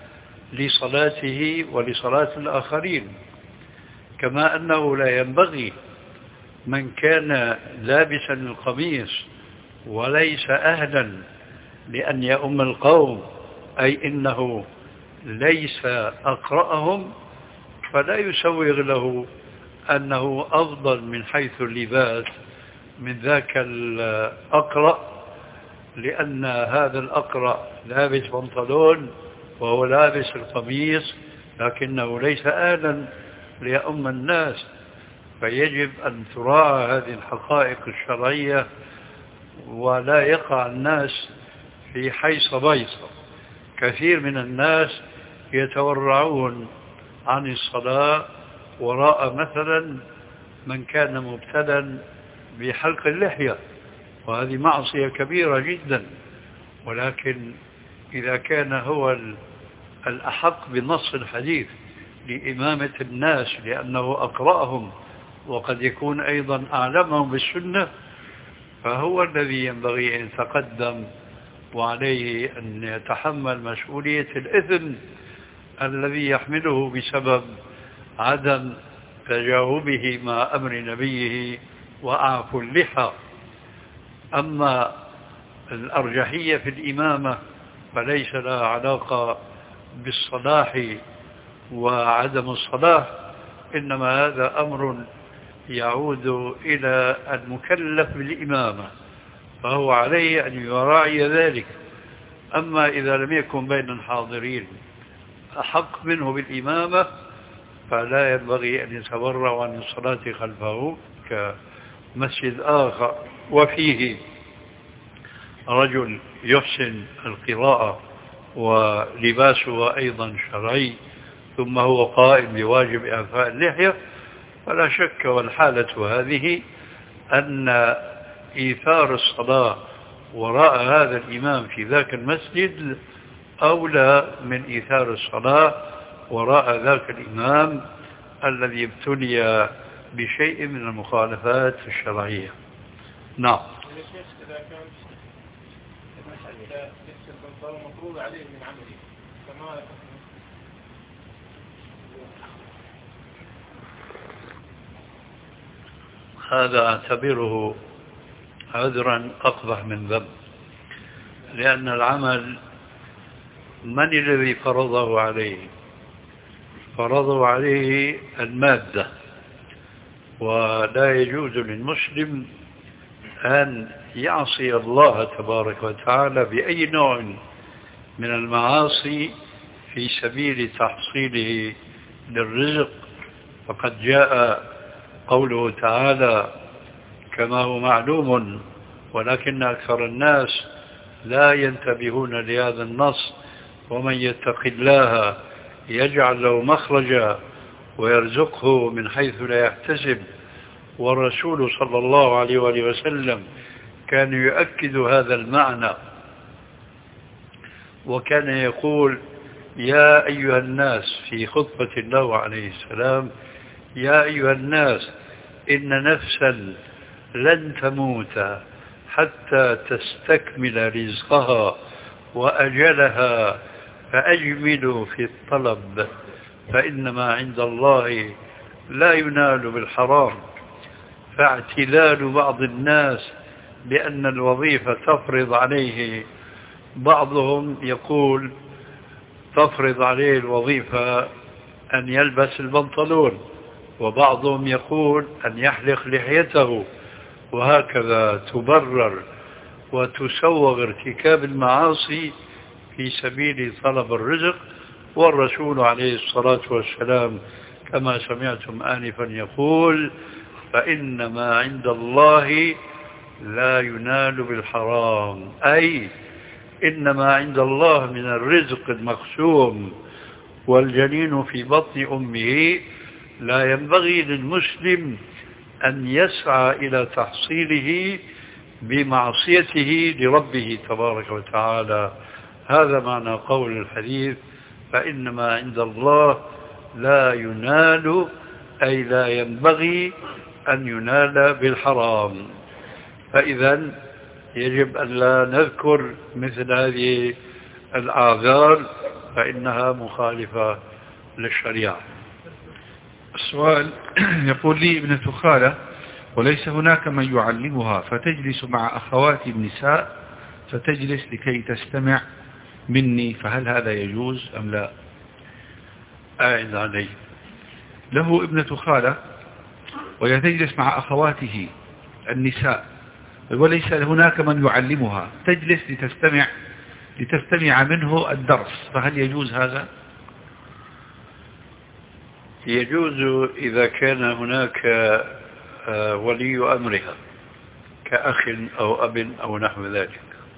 لصلاته ولصلاة الآخرين. كما أنه لا ينبغي من كان لابسا القميص وليس أهلا لأن يؤم القوم، أي إنه ليس أقرأهم، فلا يسوغ له أنه أفضل من حيث اللباس من ذاك الأقرأ، لأن هذا الأقرأ لابس بنطلون وهو لابس القميص لكنه ليس أهلا ليؤم الناس. فيجب أن تراعى هذه الحقائق الشرعية ولا يقع الناس في حيص بيص. كثير من الناس يتورعون عن الصلاة وراء مثلا من كان مبتلا بحلق اللحية، وهذه معصية كبيرة جدا. ولكن إذا كان هو الأحق بنص الحديث لإمامة الناس لأنه أقرأهم وقد يكون أيضا أعلمهم بالسنة، فهو الذي ينبغي أن يتقدم، وعليه أن يتحمل مسؤولية الإثم الذي يحمله بسبب عدم تجاوبه مع أمر نبيه وأعفو اللحى. أما الأرجحية في الإمامة فليس لها علاقة بالصلاح وعدم الصلاح، إنما هذا أمر يعود إلى المكلف بالإمامة، فهو عليه أن يراعي ذلك. أما إذا لم يكن بين الحاضرين أحق منه بالإمامة فلا ينبغي أن يتورع عن الصلاة خلفه كمسجد آخر وفيه رجل يحسن القراءة ولباسه أيضا شرعي ثم هو قائم بواجب إعفاء اللحية، فلا شك والحالة هذه أن إيثار الصلاة وراء هذا الإمام في ذاك المسجد أولى من إيثار الصلاة وراء ذاك الإمام الذي ابتلي بشيء من المخالفات الشرعية. نعم. مفروض عليه من عمله كما هذا أعتبره عذرا أقبح من ذنب، لأن العمل من الذي فرضه عليه؟ فرضه عليه المادة، ولا يجوز للمسلم أن يعصي الله تبارك وتعالى بأي نوع من المعاصي في سبيل تحصيله للرزق. فقد جاء قوله تعالى كما هو معلوم ولكن أكثر الناس لا ينتبهون لهذا النص: ومن يتق الله يجعل له مخرجا ويرزقه من حيث لا يحتسب. والرسول صلى الله عليه وآله وسلم كان يؤكد هذا المعنى، وكان يقول: يا أيها الناس، في خطبة له عليه السلام: يا أيها الناس إن نفسا لن تموت حتى تستكمل رزقها وأجلها، فأجملوا في الطلب، فإنما عند الله لا ينال بالحرام. فاعتلال بعض الناس بأن الوظيفة تفرض عليه، بعضهم يقول تفرض عليه الوظيفة أن يلبس البنطلون، وبعضهم يقول أن يحلق لحيته، وهكذا تبرر وتسوغ ارتكاب المعاصي في سبيل طلب الرزق. والرسول عليه الصلاة والسلام كما سمعتم آنفا يقول: فإنما عند الله لا ينال بالحرام، أي إنما عند الله من الرزق المقسوم والجنين في بطن أمه لا ينبغي للمسلم أن يسعى إلى تحصيله بمعصيته لربه تبارك وتعالى. هذا معنى قول الحديث: فإنما عند الله لا ينال، أي لا ينبغي أن ينال بالحرام. فإذا يجب أن لا نذكر مثل هذه الأعذار فإنها مخالفة للشريعة. السؤال يقول لي ابنة خالة وليس هناك من يعلمها، فتجلس مع أخوات النساء فتجلس لكي تستمع مني، فهل هذا يجوز أم لا؟ أعد عليه. له ابنة خالة وهي تجلس مع أخواته النساء وليس هناك من يعلمها، تجلس لتستمع لتستمع منه الدرس، فهل يجوز هذا؟ يجوز إذا كان هناك ولي أمرها كأخ أو أب أو نحو ذلك.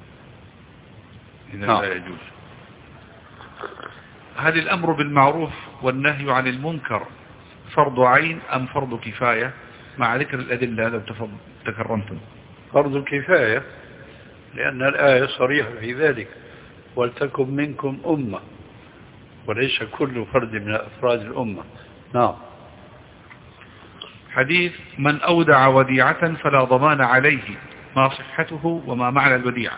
إذا لا يجوز. هل الأمر بالمعروف والنهي عن المنكر فرض عين أم فرض كفاية؟ مع ذكر الأدلة لو تكرمتم. فرض كفاية، لأن الآية صريحة في ذلك: ولتكن منكم أمة، وليس كل فرد من أفراد الأمة. نعم. حديث: من أودع وديعة فلا ضمان عليه، ما صحته وما معنى الوديعة؟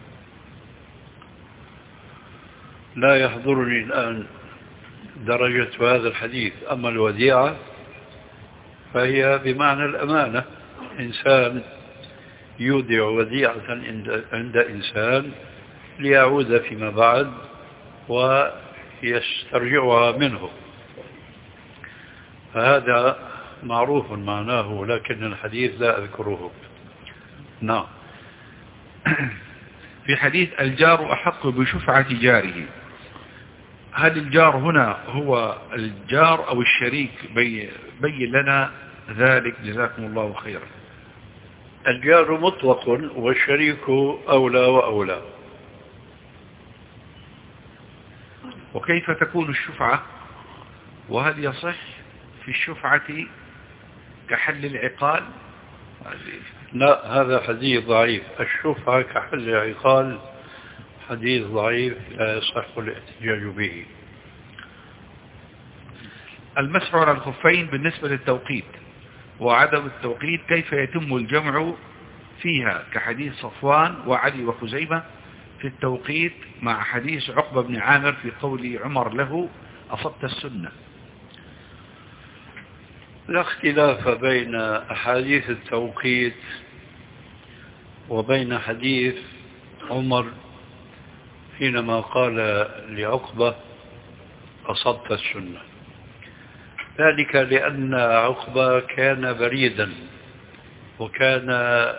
لا يحضرني الآن درجة هذا الحديث. أما الوديعة فهي بمعنى الأمانة، إنسان يودع وديعة عند إنسان ليعود فيما بعد ويسترجعها منه، فهذا معروف معناه، لكن الحديث لا أذكره. نعم. في حديث: الجار أحق بشفعة جاره، هل الجار هنا هو الجار أو الشريك؟ بي بين لنا ذلك جزاكم الله خيرا. الجار مطلق والشريك أولى وأولى. وكيف تكون الشفعة؟ وهل يصح في الشفعة كحل العقال؟ لا، هذا حديث ضعيف. الشفعة كحل العقال حديث ضعيف لا يصح الاحتجاج به. المسح على الخفين بالنسبة للتوقيت وعدم التوقيت، كيف يتم الجمع فيها كحديث صفوان وعلي وخزيمة في التوقيت مع حديث عقبة بن عامر في قول عمر له: أصبت السنة؟ لا اختلاف بين أحاديث التوقيت وبين حديث عمر حينما قال لعقبة: أصبت السنة. ذلك لأن عقبة كان بريدا وكان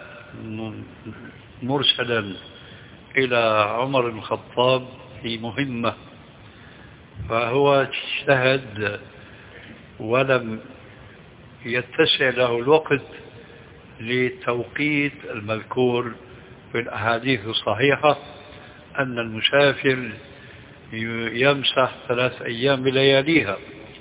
مرسلا إلى عمر بن الخطاب في مهمة، فهو اجتهد ولم يتسع له الوقت للتوقيت المذكور في الأحاديث الصحيحة أن المسافر يمسح ثلاث أيام بلياليها.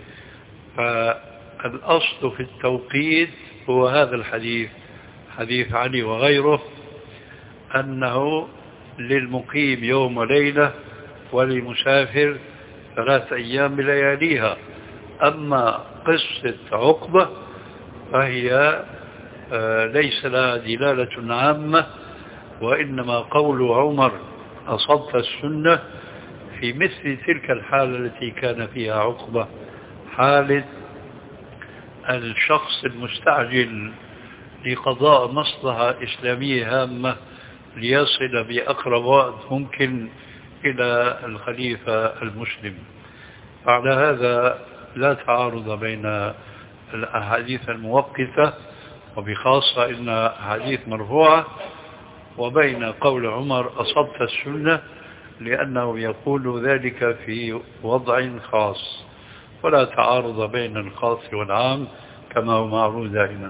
فالأصل في التوقيت هو هذا الحديث، حديث علي وغيره، أنه للمقيم يوم وليلة وللمسافر ثلاث أيام بلياليها. أما قصة عقبة فهي ليس لها دلالة عامة، وإنما قول عمر: أصبت السنة، في مثل تلك الحالة التي كان فيها عقبة، حالة الشخص المستعجل لقضاء مصلحة إسلامية هامة ليصل بأقرب وقت ممكن إلى الخليفة المسلم. على هذا لا تعارض بين الأحاديث الموقفة وبخاصة إن أحاديث مرفوعة وبين قول عمر أصبت السنة، لأنه يقول ذلك في وضع خاص، ولا تعارض بين الخاص والعام كما هو معروف دائما.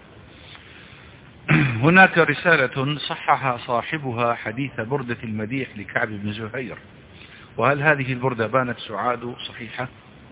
هناك رسالة صحح صاحبها حديث بردة المديح لكعب بن زهير، وهل هذه البردة بانت سعاد صحيحة؟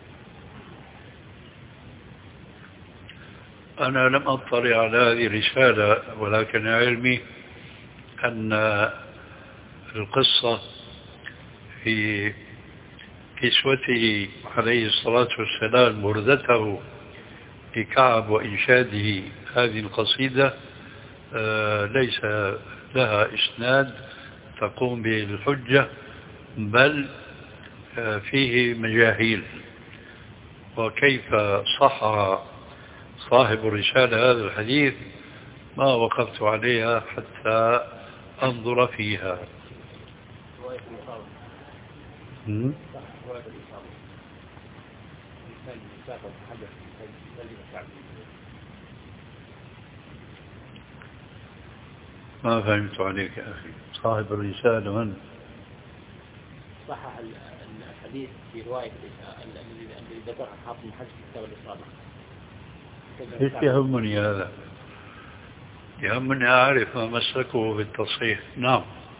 أنا لم أطلع على هذه الرسالة، ولكن علمي أن القصة في كسوته عليه الصلاة والسلام بردته لكعب وإنشاده هذه القصيدة ليس لها إسناد تقوم به الحجة، بل فيه مجاهيل. وكيف صح صاحب الرسالة هذا الحديث ما وقفت عليها حتى أنظر فيها. ما فهمت عليك يا أخي. صاحب الرسالة من؟ صحح الحديث في رواية الذي ذكرها حافظ بن حجر في كتاب الإصابة. ايش يهمني هذا؟ يهمني أعرف ما مسكه بالتصحيح. نعم.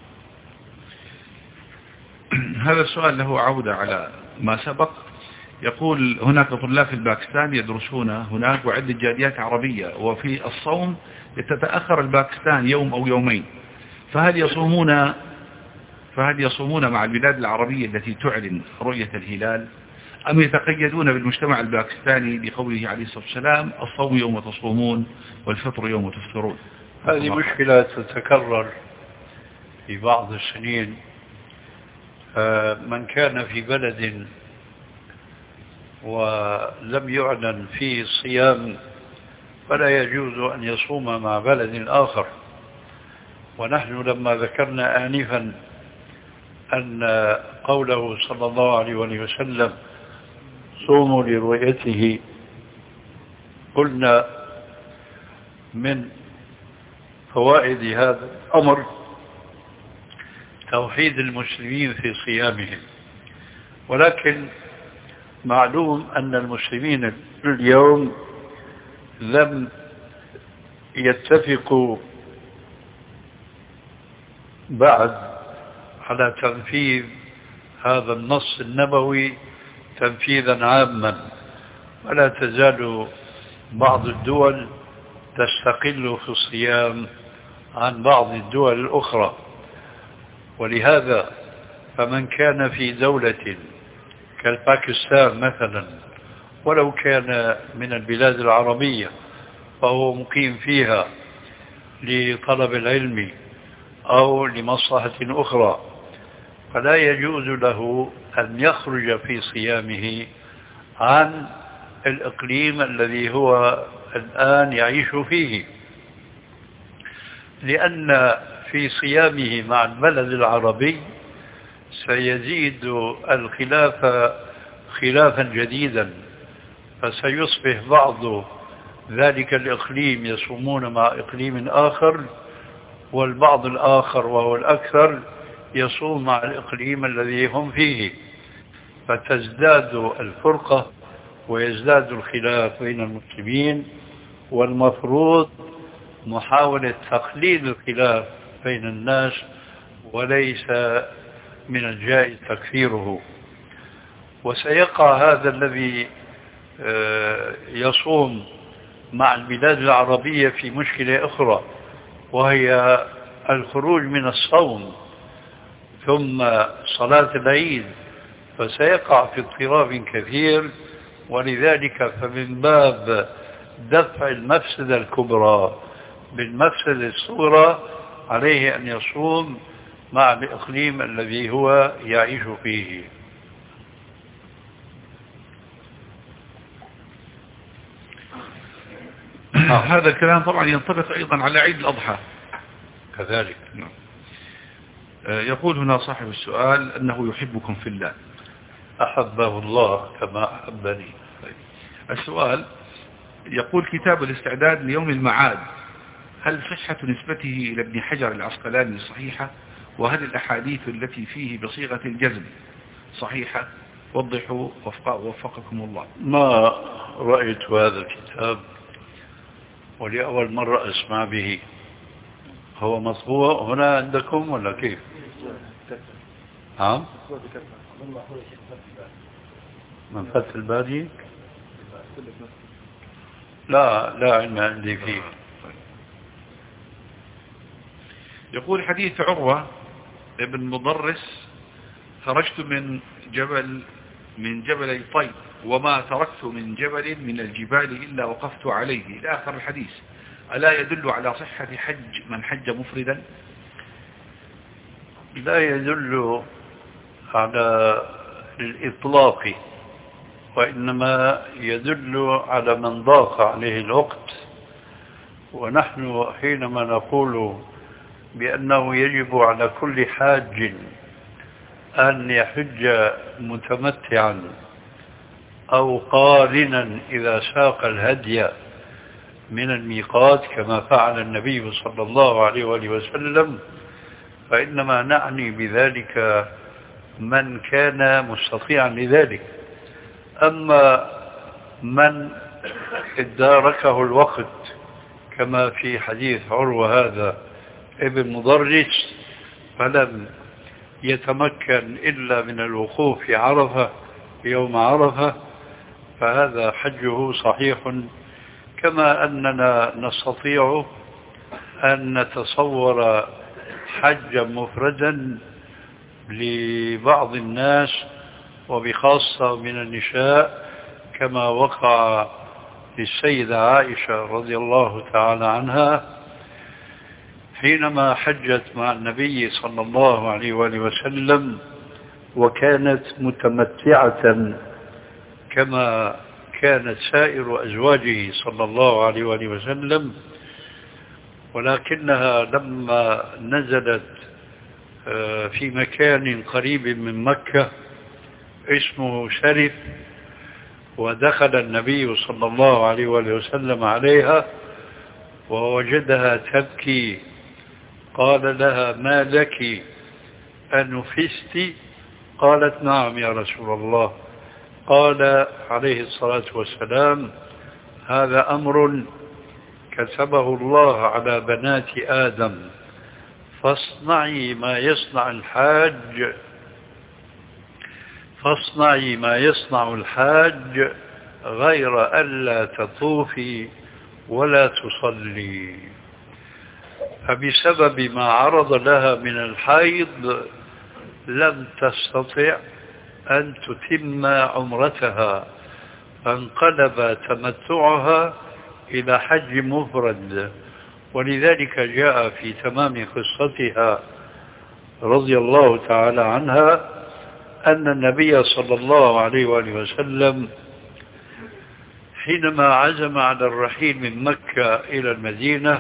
هذا السؤال له عودة على ما سبق. يقول هناك طلاب في الباكستان يدرسون هناك وعدة جاليات عربية، وفي الصوم يتتأخر الباكستان يوم أو يومين، فهل يصومون فهل يصومون مع البلاد العربية التي تعلن رؤية الهلال، أم يتقيدون بالمجتمع الباكستاني بقوله عليه الصلاة والسلام الصوم يوم تصومون والفطر يوم تفطرون؟ هذه مشكلة تتكرر في بعض السنين. من كان في بلد ولم يعلن فيه الصيام فلا يجوز أن يصوم مع بلد آخر. ونحن لما ذكرنا آنفا أن قوله صلى الله عليه وسلم صوموا لرؤيته، قلنا من فوائد هذا الأمر توحيد المسلمين في صيامهم. ولكن معلوم أن المسلمين اليوم لم يتفقوا بعد على تنفيذ هذا النص النبوي تنفيذا عاما، ولا تزال بعض الدول تستقل في الصيام عن بعض الدول الأخرى. ولهذا فمن كان في دولة كالباكستان مثلا، ولو كان من البلاد العربية فهو مقيم فيها لطلب العلم أو لمصلحة أخرى، فلا يجوز له أن يخرج في صيامه عن الإقليم الذي هو الآن يعيش فيه، لأن في صيامه مع البلد العربي سيزيد الخلاف خلافا جديدا، فسيصبح بعض ذلك الإقليم يصومون مع إقليم آخر، والبعض الآخر وهو الأكثر يصوم مع الإقليم الذي هم فيه، فتزداد الفرقة ويزداد الخلاف بين المسلمين. والمفروض محاولة تقليل الخلاف بين الناس، وليس من الجائز تكفيره. وسيقع هذا الذي يصوم مع البلاد العربية في مشكلة أخرى، وهي الخروج من الصوم ثم صلاة العيد، فسيقع في اضطراب كثير. ولذلك فمن باب دفع المفسدة الكبرى بالمفسدة الصغرى عليه أن يصوم مع الإقليم الذي هو يعيش فيه. هذا الكلام طبعا ينطبق أيضا على عيد الأضحى كذلك. يقول هنا صاحب السؤال أنه يحبكم في الله. أحبه الله كما أحبني. طيب. السؤال يقول كتاب الاستعداد ليوم المعاد، هل صحة نسبته إلى ابن حجر العسقلاني صحيحة؟ وهل الأحاديث التي فيه بصيغة الجزم صحيحة؟ وضحوا وفقكم الله. ما رأيت هذا الكتاب ولأول مرة أسمع به. هو مطبوع هنا عندكم ولا كيف؟ ها؟ من فتح الباري؟ لا لا علم عندي فيه. يقول حديث عروة ابن مضرس: خرجت من جبل من جبل طيب وما تركت من جبل من الجبال إلا وقفت عليه إلى آخر الحديث. ألا يدل على صحة حج من حج مفردا؟ لا يدل على الإطلاق، وإنما يدل على من ضاق عليه الوقت. ونحن حينما نقول بأنه يجب على كل حاج أن يحج متمتعا أو قارنا إذا ساق الهدي من الميقات كما فعل النبي صلى الله عليه وآله وسلم، فإنما نعني بذلك من كان مستطيعا لذلك. أما من اداركه الوقت كما في حديث عروة هذا ابن مضرس فلم يتمكن إلا من الوقوف في عرفة يوم عرفة، فهذا حجه صحيح، كما أننا نستطيع أن نتصور حجا مفردا لبعض الناس وبخاصة من النساء كما وقع للسيدة عائشة رضي الله تعالى عنها حينما حجت مع النبي صلى الله عليه وآله وسلم وكانت متمتعة كما كانت سائر أزواجه صلى الله عليه وآله وسلم، ولكنها لما نزلت في مكان قريب من مكة اسمه شرف ودخل النبي صلى الله عليه وآله وسلم عليها ووجدها تبكي، قال لها: ما لك أنفست؟ قالت: نعم يا رسول الله. قال عليه الصلاة والسلام: هذا أمر كتبه الله على بنات آدم، فاصنعي ما يصنع الحاج فاصنعي ما يصنع الحاج غير ألا تطوفي ولا تصلي. فبسبب ما عرض لها من الحيض لم تستطع أن تتم عمرتها، فانقلب تمتعها إلى حج مفرد. ولذلك جاء في تمام قصتها رضي الله تعالى عنها أن النبي صلى الله عليه وآله وسلم حينما عزم على الرحيل من مكة إلى المدينة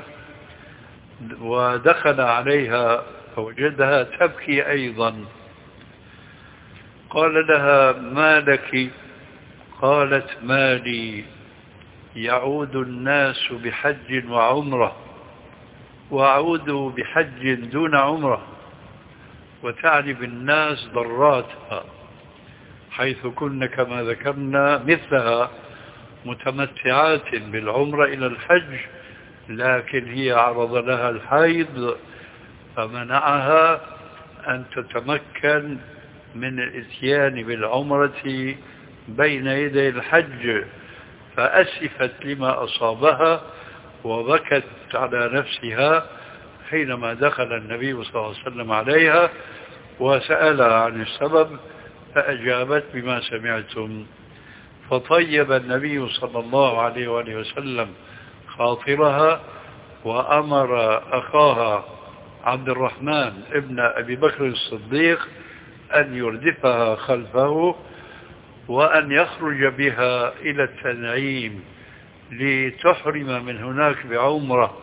ودخل عليها فوجدها تبكي أيضا، قال لها: ما لك؟ قالت: ما لي؟ يعود الناس بحج وعمرة وأعود بحج دون عمرة، وتعرف الناس ضراتها حيث كن كما ذكرنا مثلها متمتعات بالعمرة إلى الحج، لكن هي عرض لها الحيض فمنعها أن تتمكن من الاتيان بالعمرة بين يدي الحج، فأسفت لما أصابها وبكت على نفسها حينما دخل النبي صلى الله عليه وسلم عليها وسألها عن السبب، فأجابت بما سمعتم. فطيب النبي صلى الله عليه وآله وسلم خاطرها وأمر أخاها عبد الرحمن ابن أبي بكر الصديق أن يردفها خلفه وأن يخرج بها إلى التنعيم لتحرم من هناك بعمرة.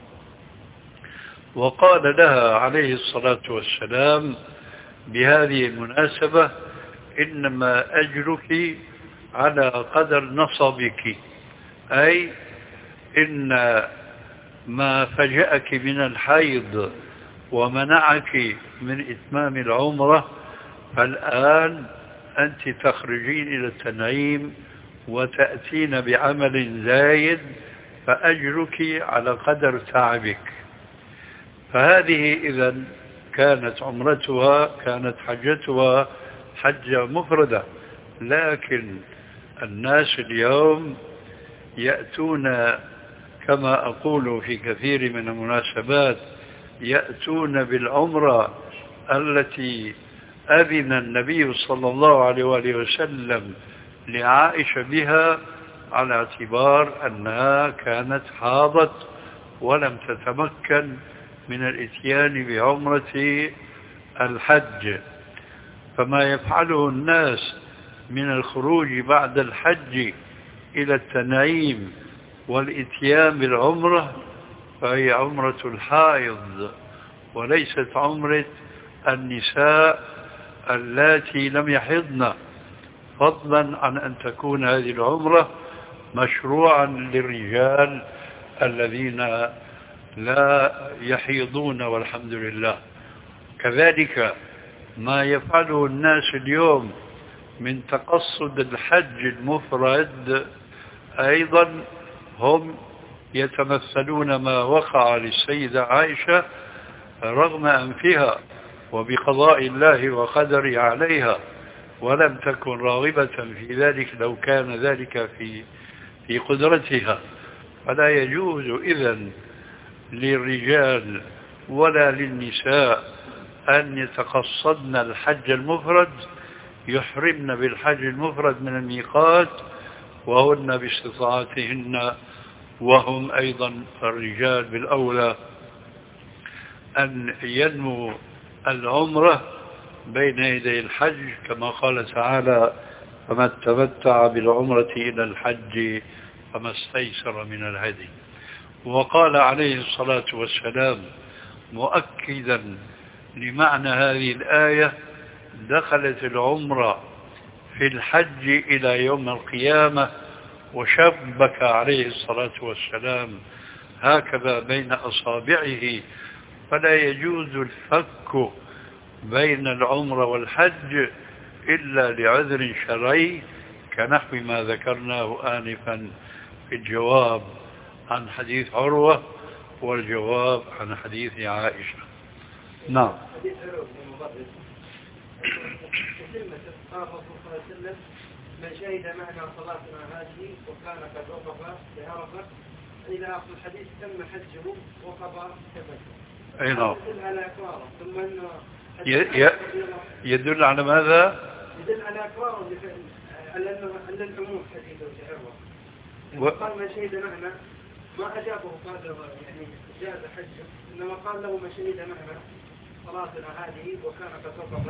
وقال لها عليه الصلاة والسلام بهذه المناسبة: إنما أجرك على قدر نصبك، أي إن ما فجأك من الحيض ومنعك من إتمام العمرة، فالآن أنت تخرجين إلى التنعيم وتأتين بعمل زايد، فأجرك على قدر تعبك. فهذه إذن كانت عمرتها، كانت حجتها حجة مفردة. لكن الناس اليوم يأتون كما أقول في كثير من المناسبات، يأتون بالعمرة التي أذن النبي صلى الله عليه وآله وسلم لعائشة بها، على اعتبار أنها كانت حاضت ولم تتمكن من الاتيان بعمرة الحج. فما يفعله الناس من الخروج بعد الحج إلى التنعيم والاتيان بالعمرة فهي عمرة الحائض، وليست عمرة النساء اللاتي لم يحضن، فضلا عن أن تكون هذه العمرة مشروعا للرجال الذين لا يحيضون والحمد لله. كذلك ما يفعله الناس اليوم من تقصد الحج المفرد، أيضا هم يتمثلون ما وقع للسيدة عائشة رغم أنفها وبقضاء الله وقدره عليها، ولم تكن راغبة في ذلك لو كان ذلك في في قدرتها. فلا يجوز إذن للرجال ولا للنساء أن يتقصدن الحج المفرد، يحرمن بالحج المفرد من الميقات وهن باستطاعتهن، وهم أيضا الرجال بالأولى أن ينموا العمرة بين يدي الحج، كما قال تعالى: فمن تمتع بالعمرة إلى الحج فما استيسر من الهدي. وقال عليه الصلاة والسلام مؤكدا لمعنى هذه الآية: دخلت العمرة في الحج إلى يوم القيامة، وشبك عليه الصلاة والسلام هكذا بين أصابعه، فلا يجوز الفك بين العمرة والحج إلا لعذر شرعي، كنحو ما ذكرناه آنفا في الجواب عن حديث عروة والجواب عن حديث عائشة. نعم. من شهد معنا صلاتنا هذه وكان قد وقف بعرفة إلى آخر الحديث تم حجه وقضى تمتع. أي نعم. يدل على إقراره، ثم أنه يدل على ماذا؟ يدل على إقراره على أن العموم حديث وعروة. و... قال من شهد معنا ما أجابه قال يعني جاز حجه، إنما قال له من شهد معنا صلاتنا هذه وكان قد وقف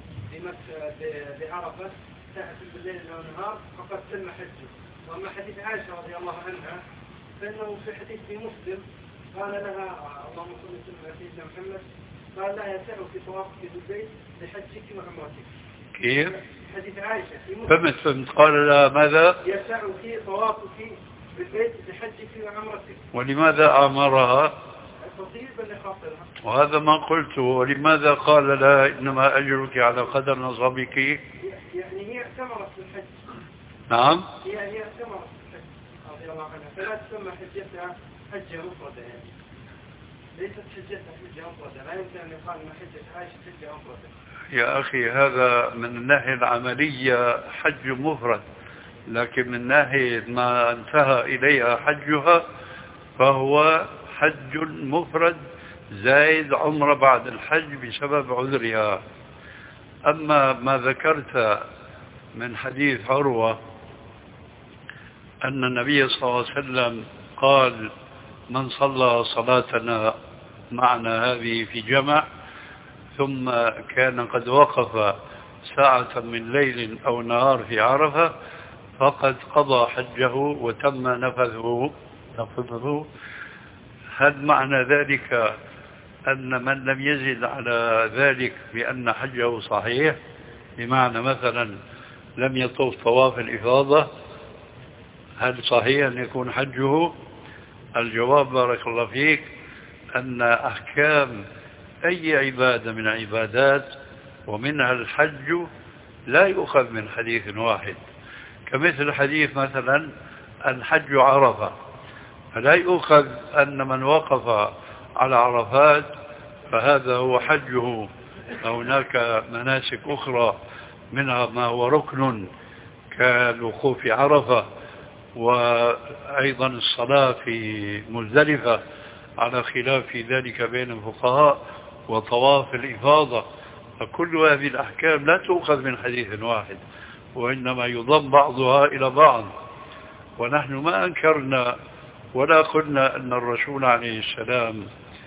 بعرفة ساعة بالليل والنهار فقد تم حجه. وأما حديث عائشة رضي الله عنها فإنه في حديث في مسلم قال لها: اللهم صل وسلم على سيدنا محمد، قال لا يسعك في طوافك بالبيت لحجك وعمرتك. كيف؟ حديث عائشة في مسلم. فهمت فهمت قال لها ماذا؟ يسعك طوافك بالبيت لحجك وعمرتك. ولماذا أمرها؟ تصيبا لخاطرها. وهذا ما قلته. ولماذا قال لها إنما أجرك على قدر نصبك؟ يعني هي اعتمرت في الحج. نعم. هي هي اعتمرت في الحج رضي الله عنها، فلا تسمى حجتها حجة مفردة، يعني ليست حجتها حجة مفردة، لا يمكن أن يقال أن حجة عائشة حجة مفردة. يا أخي هذا من الناحية العملية حج مفرد، لكن من ناحية ما انتهى إليها حجها فهو حج مفرد زائد عمرة بعد الحج بسبب عذرها. أما ما ذكرت من حديث عروة أن النبي صلى الله عليه وسلم قال: من صلى صلاتنا معنا هذه في جمع ثم كان قد وقف ساعة من ليل أو نهار في عرفة فقد قضى حجه وتم نفذه نفذه. هل معنى ذلك أن من لم يزد على ذلك بأن حجه صحيح؟ بمعنى مثلا لم يطوف طواف الإفاضة هل صحيح أن يكون حجه؟ الجواب بارك الله فيك أن أحكام أي عبادة من عبادات ومنها الحج لا يؤخذ من حديث واحد، كمثل حديث مثلا الحج عرفة، فلا يؤخذ أن من وقف على عرفات فهذا هو حجه. هناك مناسك أخرى منها ما هو ركن كالوقوف عرفة، وأيضا الصلاة في مزدلفة على خلاف في ذلك بين الفقهاء، وطواف الإفاضة، فكل هذه الأحكام لا تؤخذ من حديث واحد وإنما يضم بعضها إلى بعض. ونحن ما أنكرنا ولا قلنا أن الرسول عليه السلام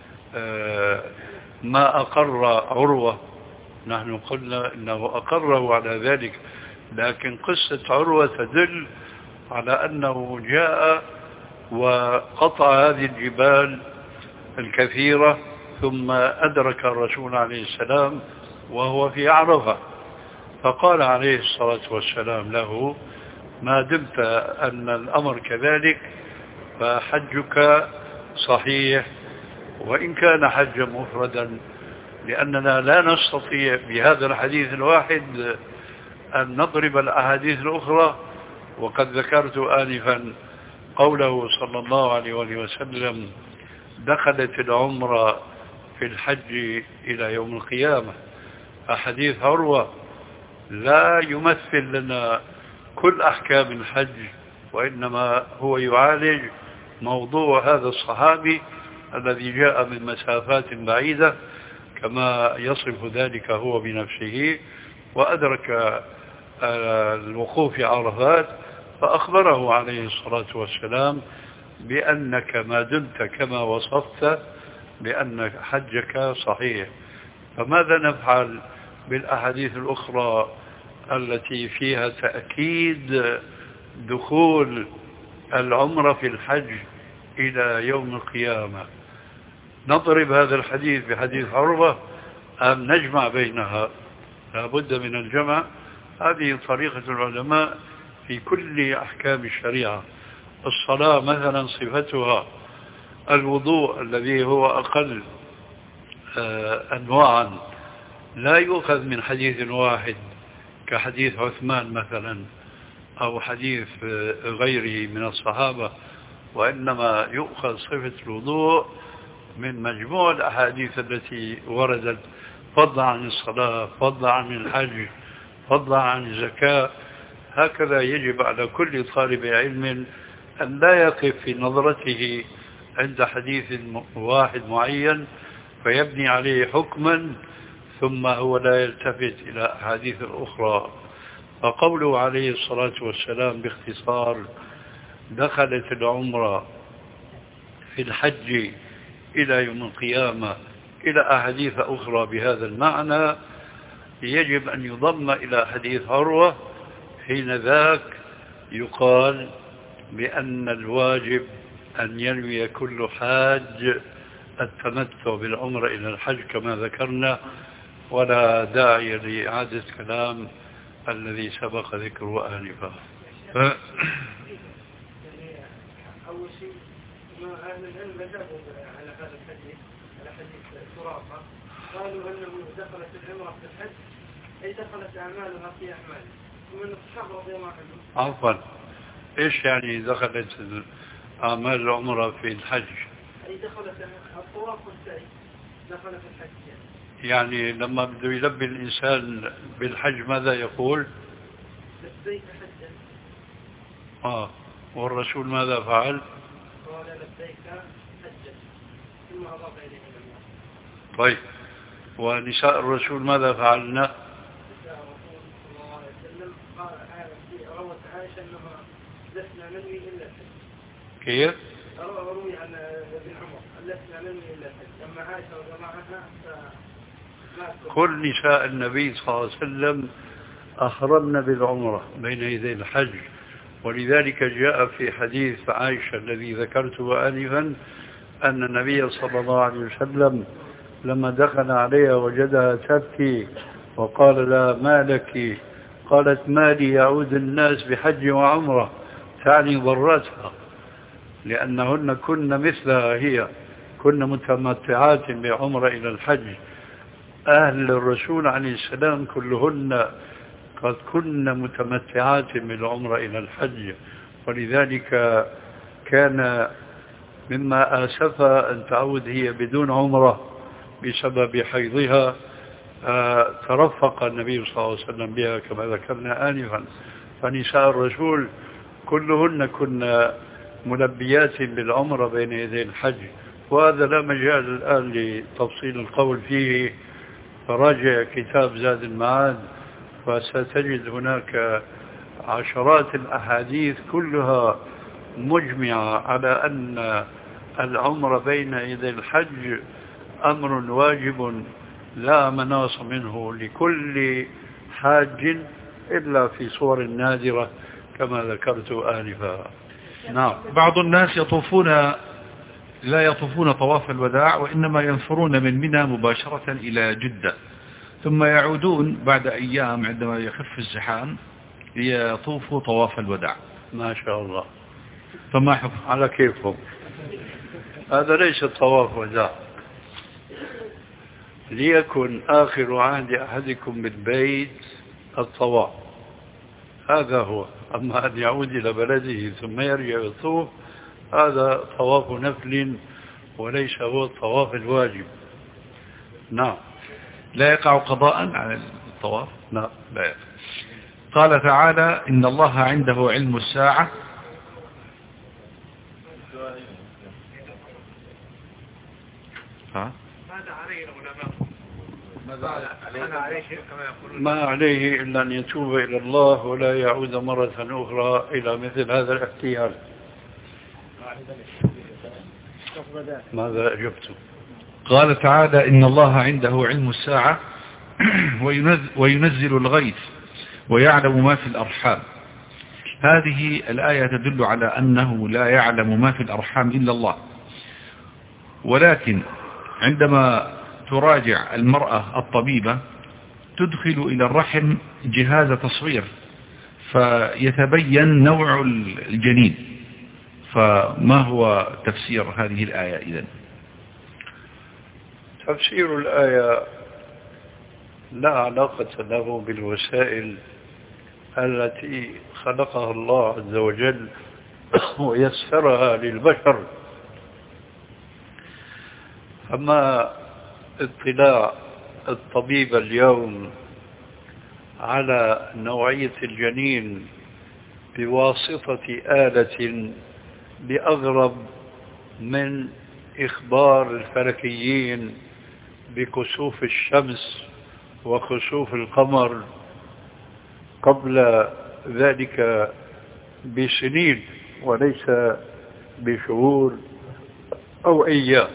ما أقر عروة، نحن قلنا أنه أقره على ذلك، لكن قصة عروة تدل على أنه جاء وقطع هذه الجبال الكثيرة ثم أدرك الرسول عليه السلام وهو في عرفة، فقال عليه الصلاة والسلام له: ما دمت أن الأمر كذلك فحجك صحيح وإن كان حجا مفردا، لأننا لا نستطيع بهذا الحديث الواحد أن نضرب الأحاديث الأخرى. وقد ذكرت آنفا قوله صلى الله عليه وسلم: دخلت العمرة في الحج إلى يوم القيامة. فحديث عروة لا يمثل لنا كل أحكام الحج، وإنما هو يعالج موضوع هذا الصحابي الذي جاء من مسافات بعيدة كما يصف ذلك هو بنفسه، وأدرك الوقوف عرفات، فأخبره عليه الصلاة والسلام بأنك ما دمت كما وصفت بأن حجك صحيح. فماذا نفعل بالأحاديث الأخرى التي فيها تأكيد دخول العمرة في الحج إلى يوم القيامة؟ نضرب هذا الحديث بحديث عروة أم نجمع بينها؟ لا بد من الجمع. هذه طريقة العلماء في كل أحكام الشريعة. الصلاة مثلا صفتها الوضوء الذي هو أقل أنواعا لا يؤخذ من حديث واحد كحديث عثمان مثلا أو حديث غيره من الصحابة، وإنما يؤخذ صفة الوضوء من مجموع الأحاديث التي وردت، فضلا عن الصلاة، فضلا عن الحج، فضلا عن الزكاة. هكذا يجب على كل طالب علم أن لا يقف في نظرته عند حديث واحد معين فيبني عليه حكما ثم هو لا يلتفت إلى أحاديث الأخرى. فقوله عليه الصلاة والسلام باختصار: دخلت العمرة في الحج إلى يوم القيامة إلى أحاديث أخرى بهذا المعنى، يجب أن يضم إلى حديث عروة. حين ذاك يقال بأن الواجب أن ينوي كل حاج التمتع بالعمرة إلى الحج كما ذكرنا، ولا داعي لإعادة كلام الذي سبق ذكره آنفا. أول شيء ما أهل العلم بدأوا على هذا الحديث، على حديث سراقة، قالوا أنه دخلت العمرة في الحج أي دخلت أعمالها في أعماله، ومن الصحابة رضي الله عنهم. عفوا، إيش يعني دخلت أعمال العمرة في الحج؟ أي دخلت الطواف والسعي دخل في الحج يعني. يعني لما بده يلبي الإنسان بالحج ماذا يقول؟ لبيك حجا. آه والرسول ماذا فعل؟ قال لبيك حجا ثم أضاف إليه النبي. طيب، ونساء الرسول ماذا فعلنا؟ نساء الرسول صلى الله عليه وسلم قال روت عائشة أنها لسنا ننوي إلا الحج. كيف؟ روي عن ابن عمر لسنا ننوي إلا الحج، أما عائشة رضي الله عنها كل نساء النبي صلى الله عليه وسلم أحرمن بالعمرة بين يدي الحج، ولذلك جاء في حديث عائشة الذي ذكرته آنفا أن النبي صلى الله عليه وسلم لما دخل عليها وجدها تبكي وقال لها: ما لك؟ قالت ما لي يعود الناس بحج وعمرة، تعني ضرتها لأنهن كن مثلها هي، كن متمتعات بعمرة إلى الحج. أهل الرسول عليه السلام كلهن قد كن متمتعات بالعمرة إلى الحج، ولذلك كان مما آسف أن تعود هي بدون عمرة بسبب حيضها. آه ترفق النبي صلى الله عليه وسلم بها كما ذكرنا آنفا. فنساء الرسول كلهن كن ملبيات بالعمرة بين يدي الحج، وهذا لا مجال الآن لتفصيل القول فيه، فراجع كتاب زاد المعاد فستجد هناك عشرات الأحاديث كلها مجمعة على أن العمر بين يدي الحج أمر واجب لا مناص منه لكل حاج إلا في صور نادرة كما ذكرت آنفا. نعم. بعض الناس يطوفون لا يطوفون طواف الوداع، وإنما ينفرون من منى مباشرة إلى جدة، ثم يعودون بعد أيام عندما يخف الزحام ليطوفوا طواف الوداع. ما شاء الله. فما حكم؟ على كيفهم. هذا ليس طواف وداع. ليكن آخر عهد أحدكم بالبيت الطواف، هذا هو. أما أن يعود إلى بلده ثم يرجع يطوف هذا طواف نفل وليس هو الطواف الواجب. نعم. لا يقع قضاء على الطواف؟ نعم لا يقع. قال تعالى إن الله عنده علم الساعة ها؟ ماذا عليه العلماء؟ ماذا عليه كما يقولون؟ ما عليه إلا أن يتوب إلى الله ولا يعود مرة أخرى إلى مثل هذا الاحتيال. ماذا أجبت؟ قال تعالى إن الله عنده علم الساعة وينزل الغيث ويعلم ما في الأرحام. هذه الآية تدل على أنه لا يعلم ما في الأرحام إلا الله، ولكن عندما تراجع المرأة الطبيبة تدخل إلى الرحم جهاز تصوير فيتبين نوع الجنين. فما هو تفسير هذه الآية إذن؟ تفسير الآية لا علاقة له بالوسائل التي خلقها الله عز وجل ويسرها للبشر. أما اطلاع الطبيب اليوم على نوعية الجنين بواسطة آلة بأغرب من إخبار الفلكيين بكسوف الشمس وخسوف القمر قبل ذلك بسنين وليس بشهور أو أيام.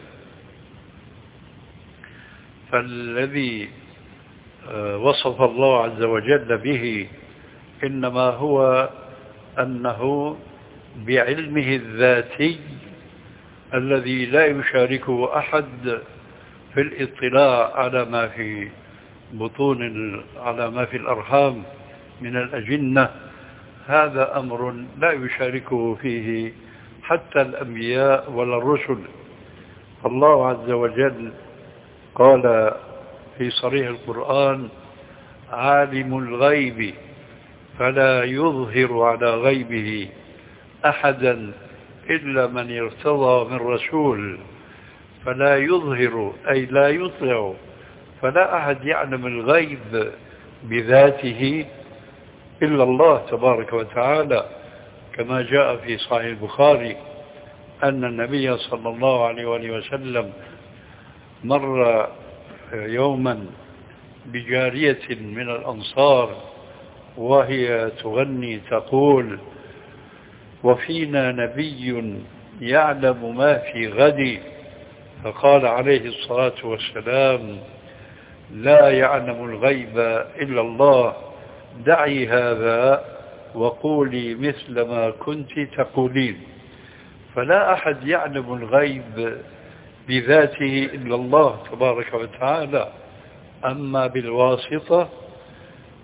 فالذي وصف الله عز وجل به إنما هو أنه بعلمه الذاتي الذي لا يشاركه أحد في الاطلاع على ما في بطون على ما في الأرحام من الأجنة. هذا أمر لا يشاركه فيه حتى الأنبياء ولا الرسل. الله عز وجل قال في صريح القرآن عالم الغيب فلا يظهر على غيبه أحدا إلا من ارتضى من رسول. فلا يظهر أي لا يطلع، فلا أحد يعلم الغيب بذاته إلا الله تبارك وتعالى، كما جاء في صحيح البخاري أن النبي صلى الله عليه وسلم مر يوما بجارية من الأنصار وهي تغني تقول وفينا نبي يعلم ما في غد، فقال عليه الصلاة والسلام لا يعلم الغيب إلا الله، دعي هذا وقولي مثل ما كنت تقولين. فلا أحد يعلم الغيب بذاته إلا الله تبارك وتعالى. أما بالواسطة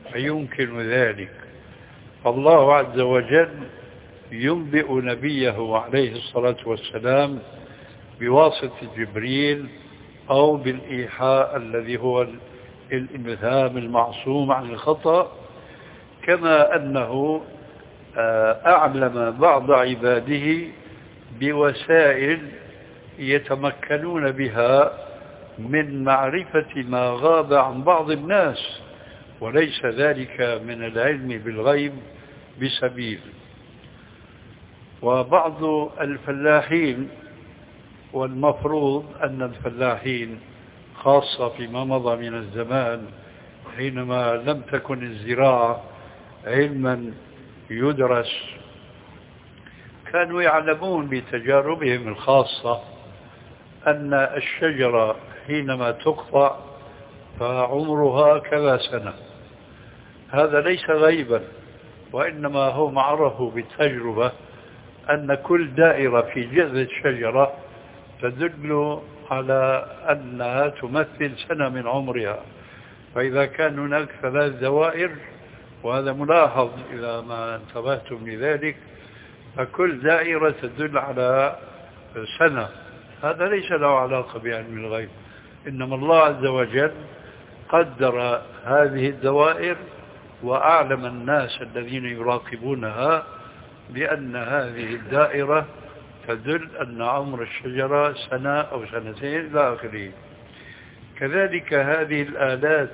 فيمكن ذلك. فالله عز وجل ينبئ نبيه عليه الصلاة والسلام بواسطة جبريل أو بالإيحاء الذي هو الإلهام المعصوم عن الخطأ، كما أنه أعلم بعض عباده بوسائل يتمكنون بها من معرفة ما غاب عن بعض الناس، وليس ذلك من العلم بالغيب بسبيل. وبعض الفلاحين، والمفروض أن الفلاحين خاصة فيما مضى من الزمان حينما لم تكن الزراعة علما يدرس، كانوا يعلمون بتجاربهم الخاصة أن الشجرة حينما تقطع فعمرها كذا سنة. هذا ليس غيبا، وإنما هم عرفوا بالتجربة أن كل دائرة في جذع الشجرة تدل على أنها تمثل سنة من عمرها. فإذا كان هناك ثلاث دوائر، وهذا ملاحظ إذا ما انتبهتم لذلك، فكل دائرة تدل على سنة. هذا ليس له علاقة بعلم الغيب، إنما الله عز وجل قدر هذه الدوائر وأعلم الناس الذين يراقبونها بأن هذه الدائرة تدل أن عمر الشجرة سنة أو سنتين إلى آخره. كذلك هذه الآلات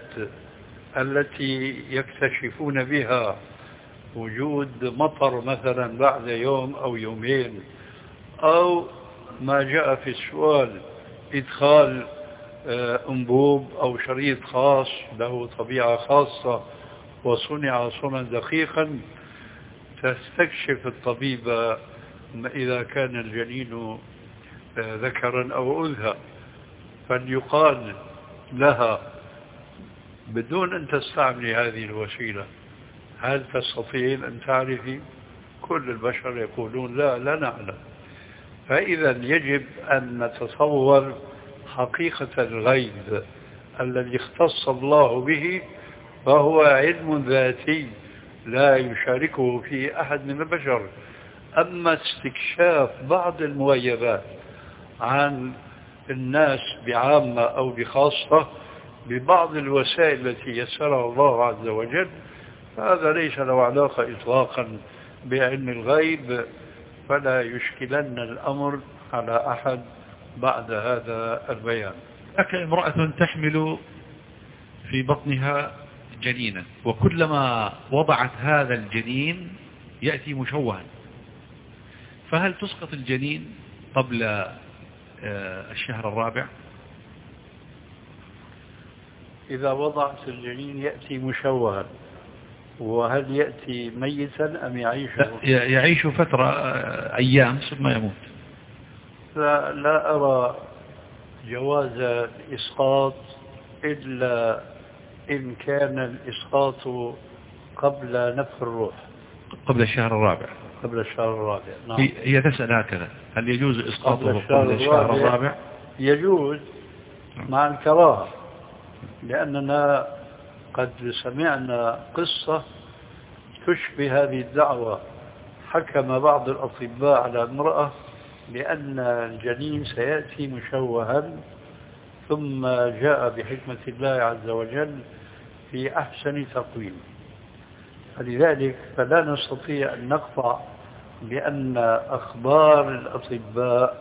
التي يكتشفون بها وجود مطر مثلا بعد يوم أو يومين، أو ما جاء في السؤال إدخال أنبوب أو شريط خاص له طبيعة خاصة وصنع صنعا دقيقا، تستكشف الطبيب إذا كان الجنين ذكرا أو أنثى، فليقال لها بدون أن تستعملي هذه الوسيلة هل تستطيعين أن تعرفي؟ كل البشر يقولون لا لا نعلم. فإذا يجب أن نتصور حقيقة الغيب الذي اختص الله به، فهو علم ذاتي لا يشاركه فيه أحد من البشر. أما استكشاف بعض المغيبات عن الناس بعامة أو بخاصة ببعض الوسائل التي يسرها الله عز وجل، فهذا ليس له علاقة إطلاقا بعلم الغيب، فلا يشكلن الأمر على أحد بعد هذا البيان. هناك امرأة تحمل في بطنها جنينا، وكلما وضعت هذا الجنين يأتي مشوها، فهل تسقط الجنين قبل الشهر الرابع؟ إذا وضعت الجنين يأتي مشوها، وهل يأتي ميتا أم يعيش؟ يعيش فترة أيام ثم يموت. لا, لا أرى جواز الإسقاط إلا إن كان الإسقاط قبل نفخ الروح، قبل الشهر الرابع. قبل الشهر الرابع نعم. هي تسأل هكذا، هل يجوز إسقاطه قبل الشهر, قبل الشهر الرابع؟ يجوز مع الكراهة، لأننا قد سمعنا قصة تشبه هذه الدعوة. حكم بعض الأطباء على امرأة بأن الجنين سيأتي مشوها، ثم جاء بحكمة الله عز وجل في أحسن تقويم. فلذلك فلا نستطيع أن نقطع بأن أخبار الأطباء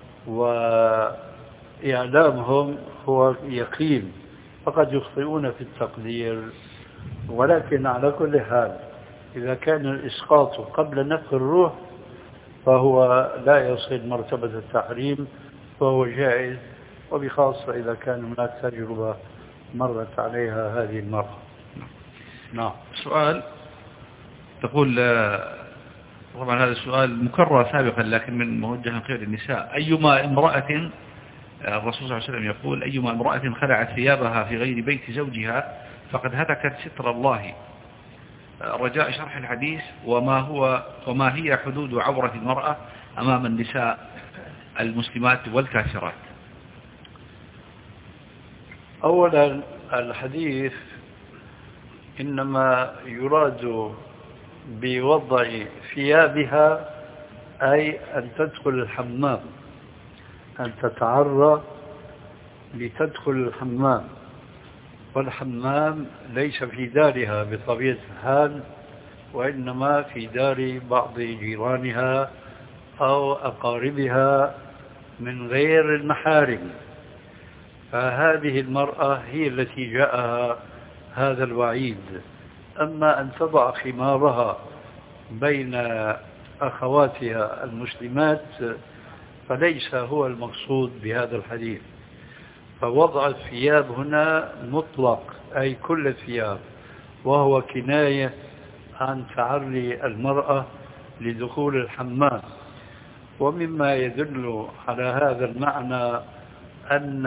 وإعلامهم هو يقين، فقد يخطئون في التقدير. ولكن على كل حال إذا كان الإسقاط قبل نفخ الروح فهو لا يصل مرتبة التحريم، فهو جائز، وبخاصة إذا كان هناك تجربة مرت عليها هذه المرة. نعم. سؤال تقول، طبعا هذا السؤال مكرر سابقا لكن من موجه خير النساء: أيما امرأة، الرسول صلى الله عليه وسلم يقول: أيما امرأة خلعت ثيابها في غير بيت زوجها فقد هتكت ستر الله. رجاء شرح الحديث، وما هو وما هي حدود عورة المرأة أمام النساء المسلمات والكافرات؟ أولا الحديث إنما يراد بوضع ثيابها أي أن تدخل الحمام، أن تتعرى لتدخل الحمام، والحمام ليس في دارها بطبيعة الحال، وإنما في دار بعض جيرانها أو أقاربها من غير المحارم. فهذه المرأة هي التي جاءها هذا الوعيد. أما أن تضع خمارها بين أخواتها المسلمات فليس هو المقصود بهذا الحديث. فوضع الثياب هنا مطلق أي كل الثياب، وهو كناية عن تعري المرأة لدخول الحمام. ومما يدل على هذا المعنى أن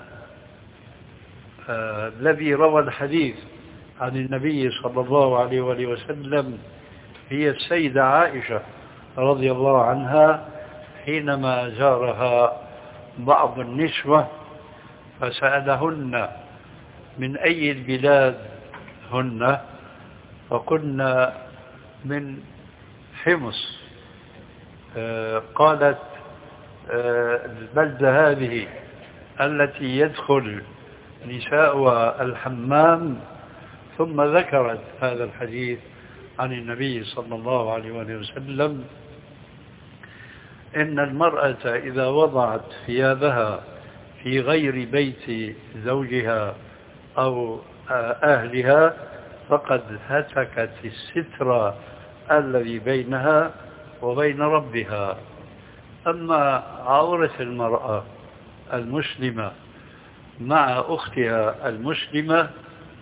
آه الذي روى الحديث عن النبي صلى الله عليه وآله وسلم هي السيدة عائشة رضي الله عنها، حينما زارها بعض النسوة فسألهن من أي البلاد هن، فقلنا من حمص. آه قالت آه البلدة هذه التي يدخل نساء الحمام، ثم ذكرت هذا الحديث عن النبي صلى الله عليه وسلم إن المرأة إذا وضعت ثيابها في غير بيت زوجها أو أهلها فقد هتكت الستر الذي بينها وبين ربها. أما عورة المرأة المسلمة مع أختها المسلمة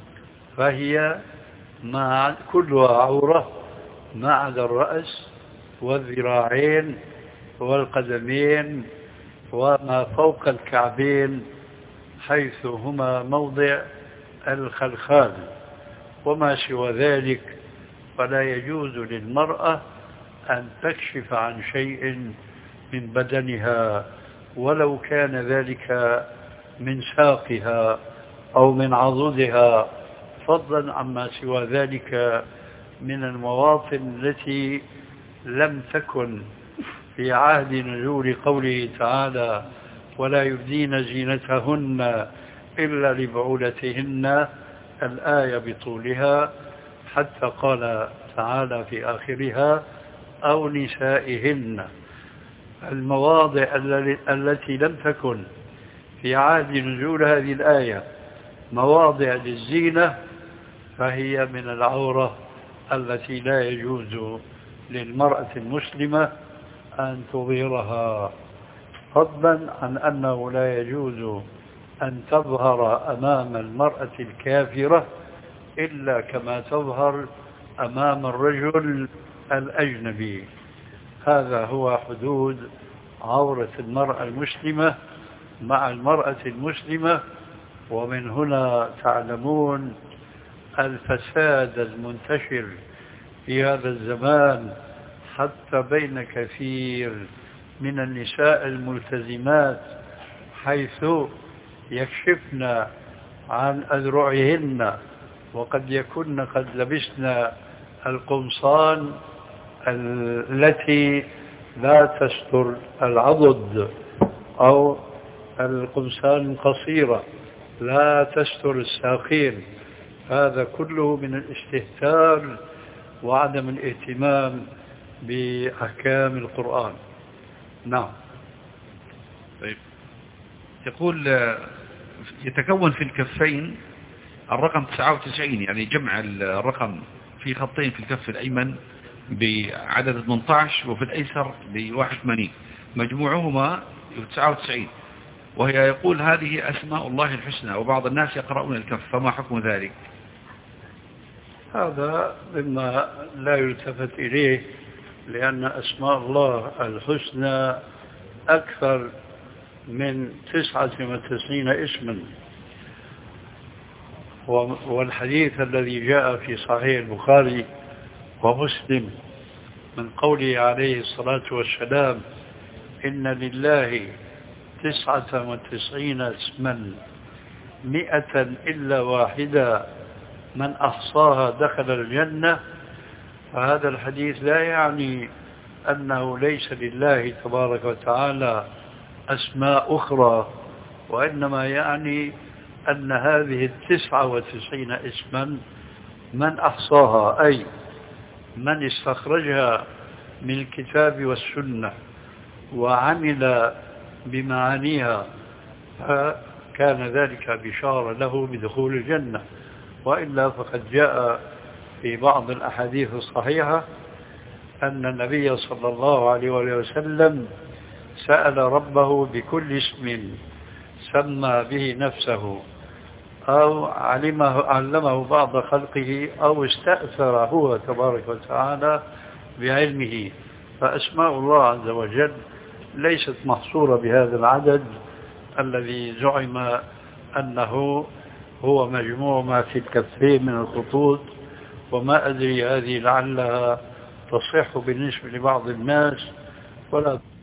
فهي مع كلها عورة ما عدا الرأس والذراعين والقدمين وما فوق الكعبين حيث هما موضع الخلخال، وما سوى ذلك فلا يجوز للمرأة أن تكشف عن شيء من بدنها ولو كان ذلك من ساقها أو من عضدها، فضلا عما سوى ذلك من المواطن التي لم تكن في عهد نزول قوله تعالى ولا يبدين زينتهن إلا لبعولتهن الآية بطولها، حتى قال تعالى في آخرها أو نسائهن. المواضع التي لم تكن في عهد نزول هذه الآية مواضع للزينة فهي من العورة التي لا يجوز للمرأة المسلمة أن تظهرها، فضلا عن أنه لا يجوز أن تظهر أمام المرأة الكافرة إلا كما تظهر أمام الرجل الأجنبي. هذا هو حدود عورة المرأة المسلمة مع المرأة المسلمة. ومن هنا تعلمون الفساد المنتشر في هذا الزمان حتى بين كثير من النساء الملتزمات، حيث يكشفن عن أذرعهن وقد يكن قد لبسن القمصان التي لا تستر العضد أو القمصان القصيرة لا تستر الساقين. هذا كله من الاستهتار وعدم الاهتمام بأحكام القرآن. نعم. طيب، يقول يتكون في الكفين الرقم تسعة وتسعين، يعني جمع الرقم في خطين في الكف الأيمن بعدد ثمانية عشر وفي الأيسر ب واحد وثمانين، مجموعهما تسعة وتسعين، وهي يقول هذه أسماء الله الحسنى، وبعض الناس يقرؤون الكف، فما حكم ذلك؟ هذا مما لا يلتفت إليه، لأن أسماء الله الحسنى أكثر من تسعة وتسعين اسما. والحديث الذي جاء في صحيح البخاري ومسلم من قوله عليه الصلاة والسلام إن لله تسعة وتسعين اسما مئة إلا واحدة من أحصاها دخل الجنة، فهذا الحديث لا يعني أنه ليس لله تبارك وتعالى أسماء أخرى، وإنما يعني أن هذه التسعة وتسعين اسما من أحصاها، أي من استخرجها من الكتاب والسنة وعمل بمعانيها، فكان ذلك بشارة له بدخول الجنة. وإلا فقد جاء في بعض الأحاديث الصحيحة أن النبي صلى الله عليه وسلم سأل ربه بكل اسم سمى به نفسه أو علمه, علمه بعض خلقه أو استأثر هو تبارك وتعالى بعلمه. فأسماء الله عز وجل ليست محصورة بهذا العدد الذي زعم أنه هو مجموع ما في الكفين من الخطوط، وما أدري هذه لعلها تصح بالنسبة لبعض الناس ولا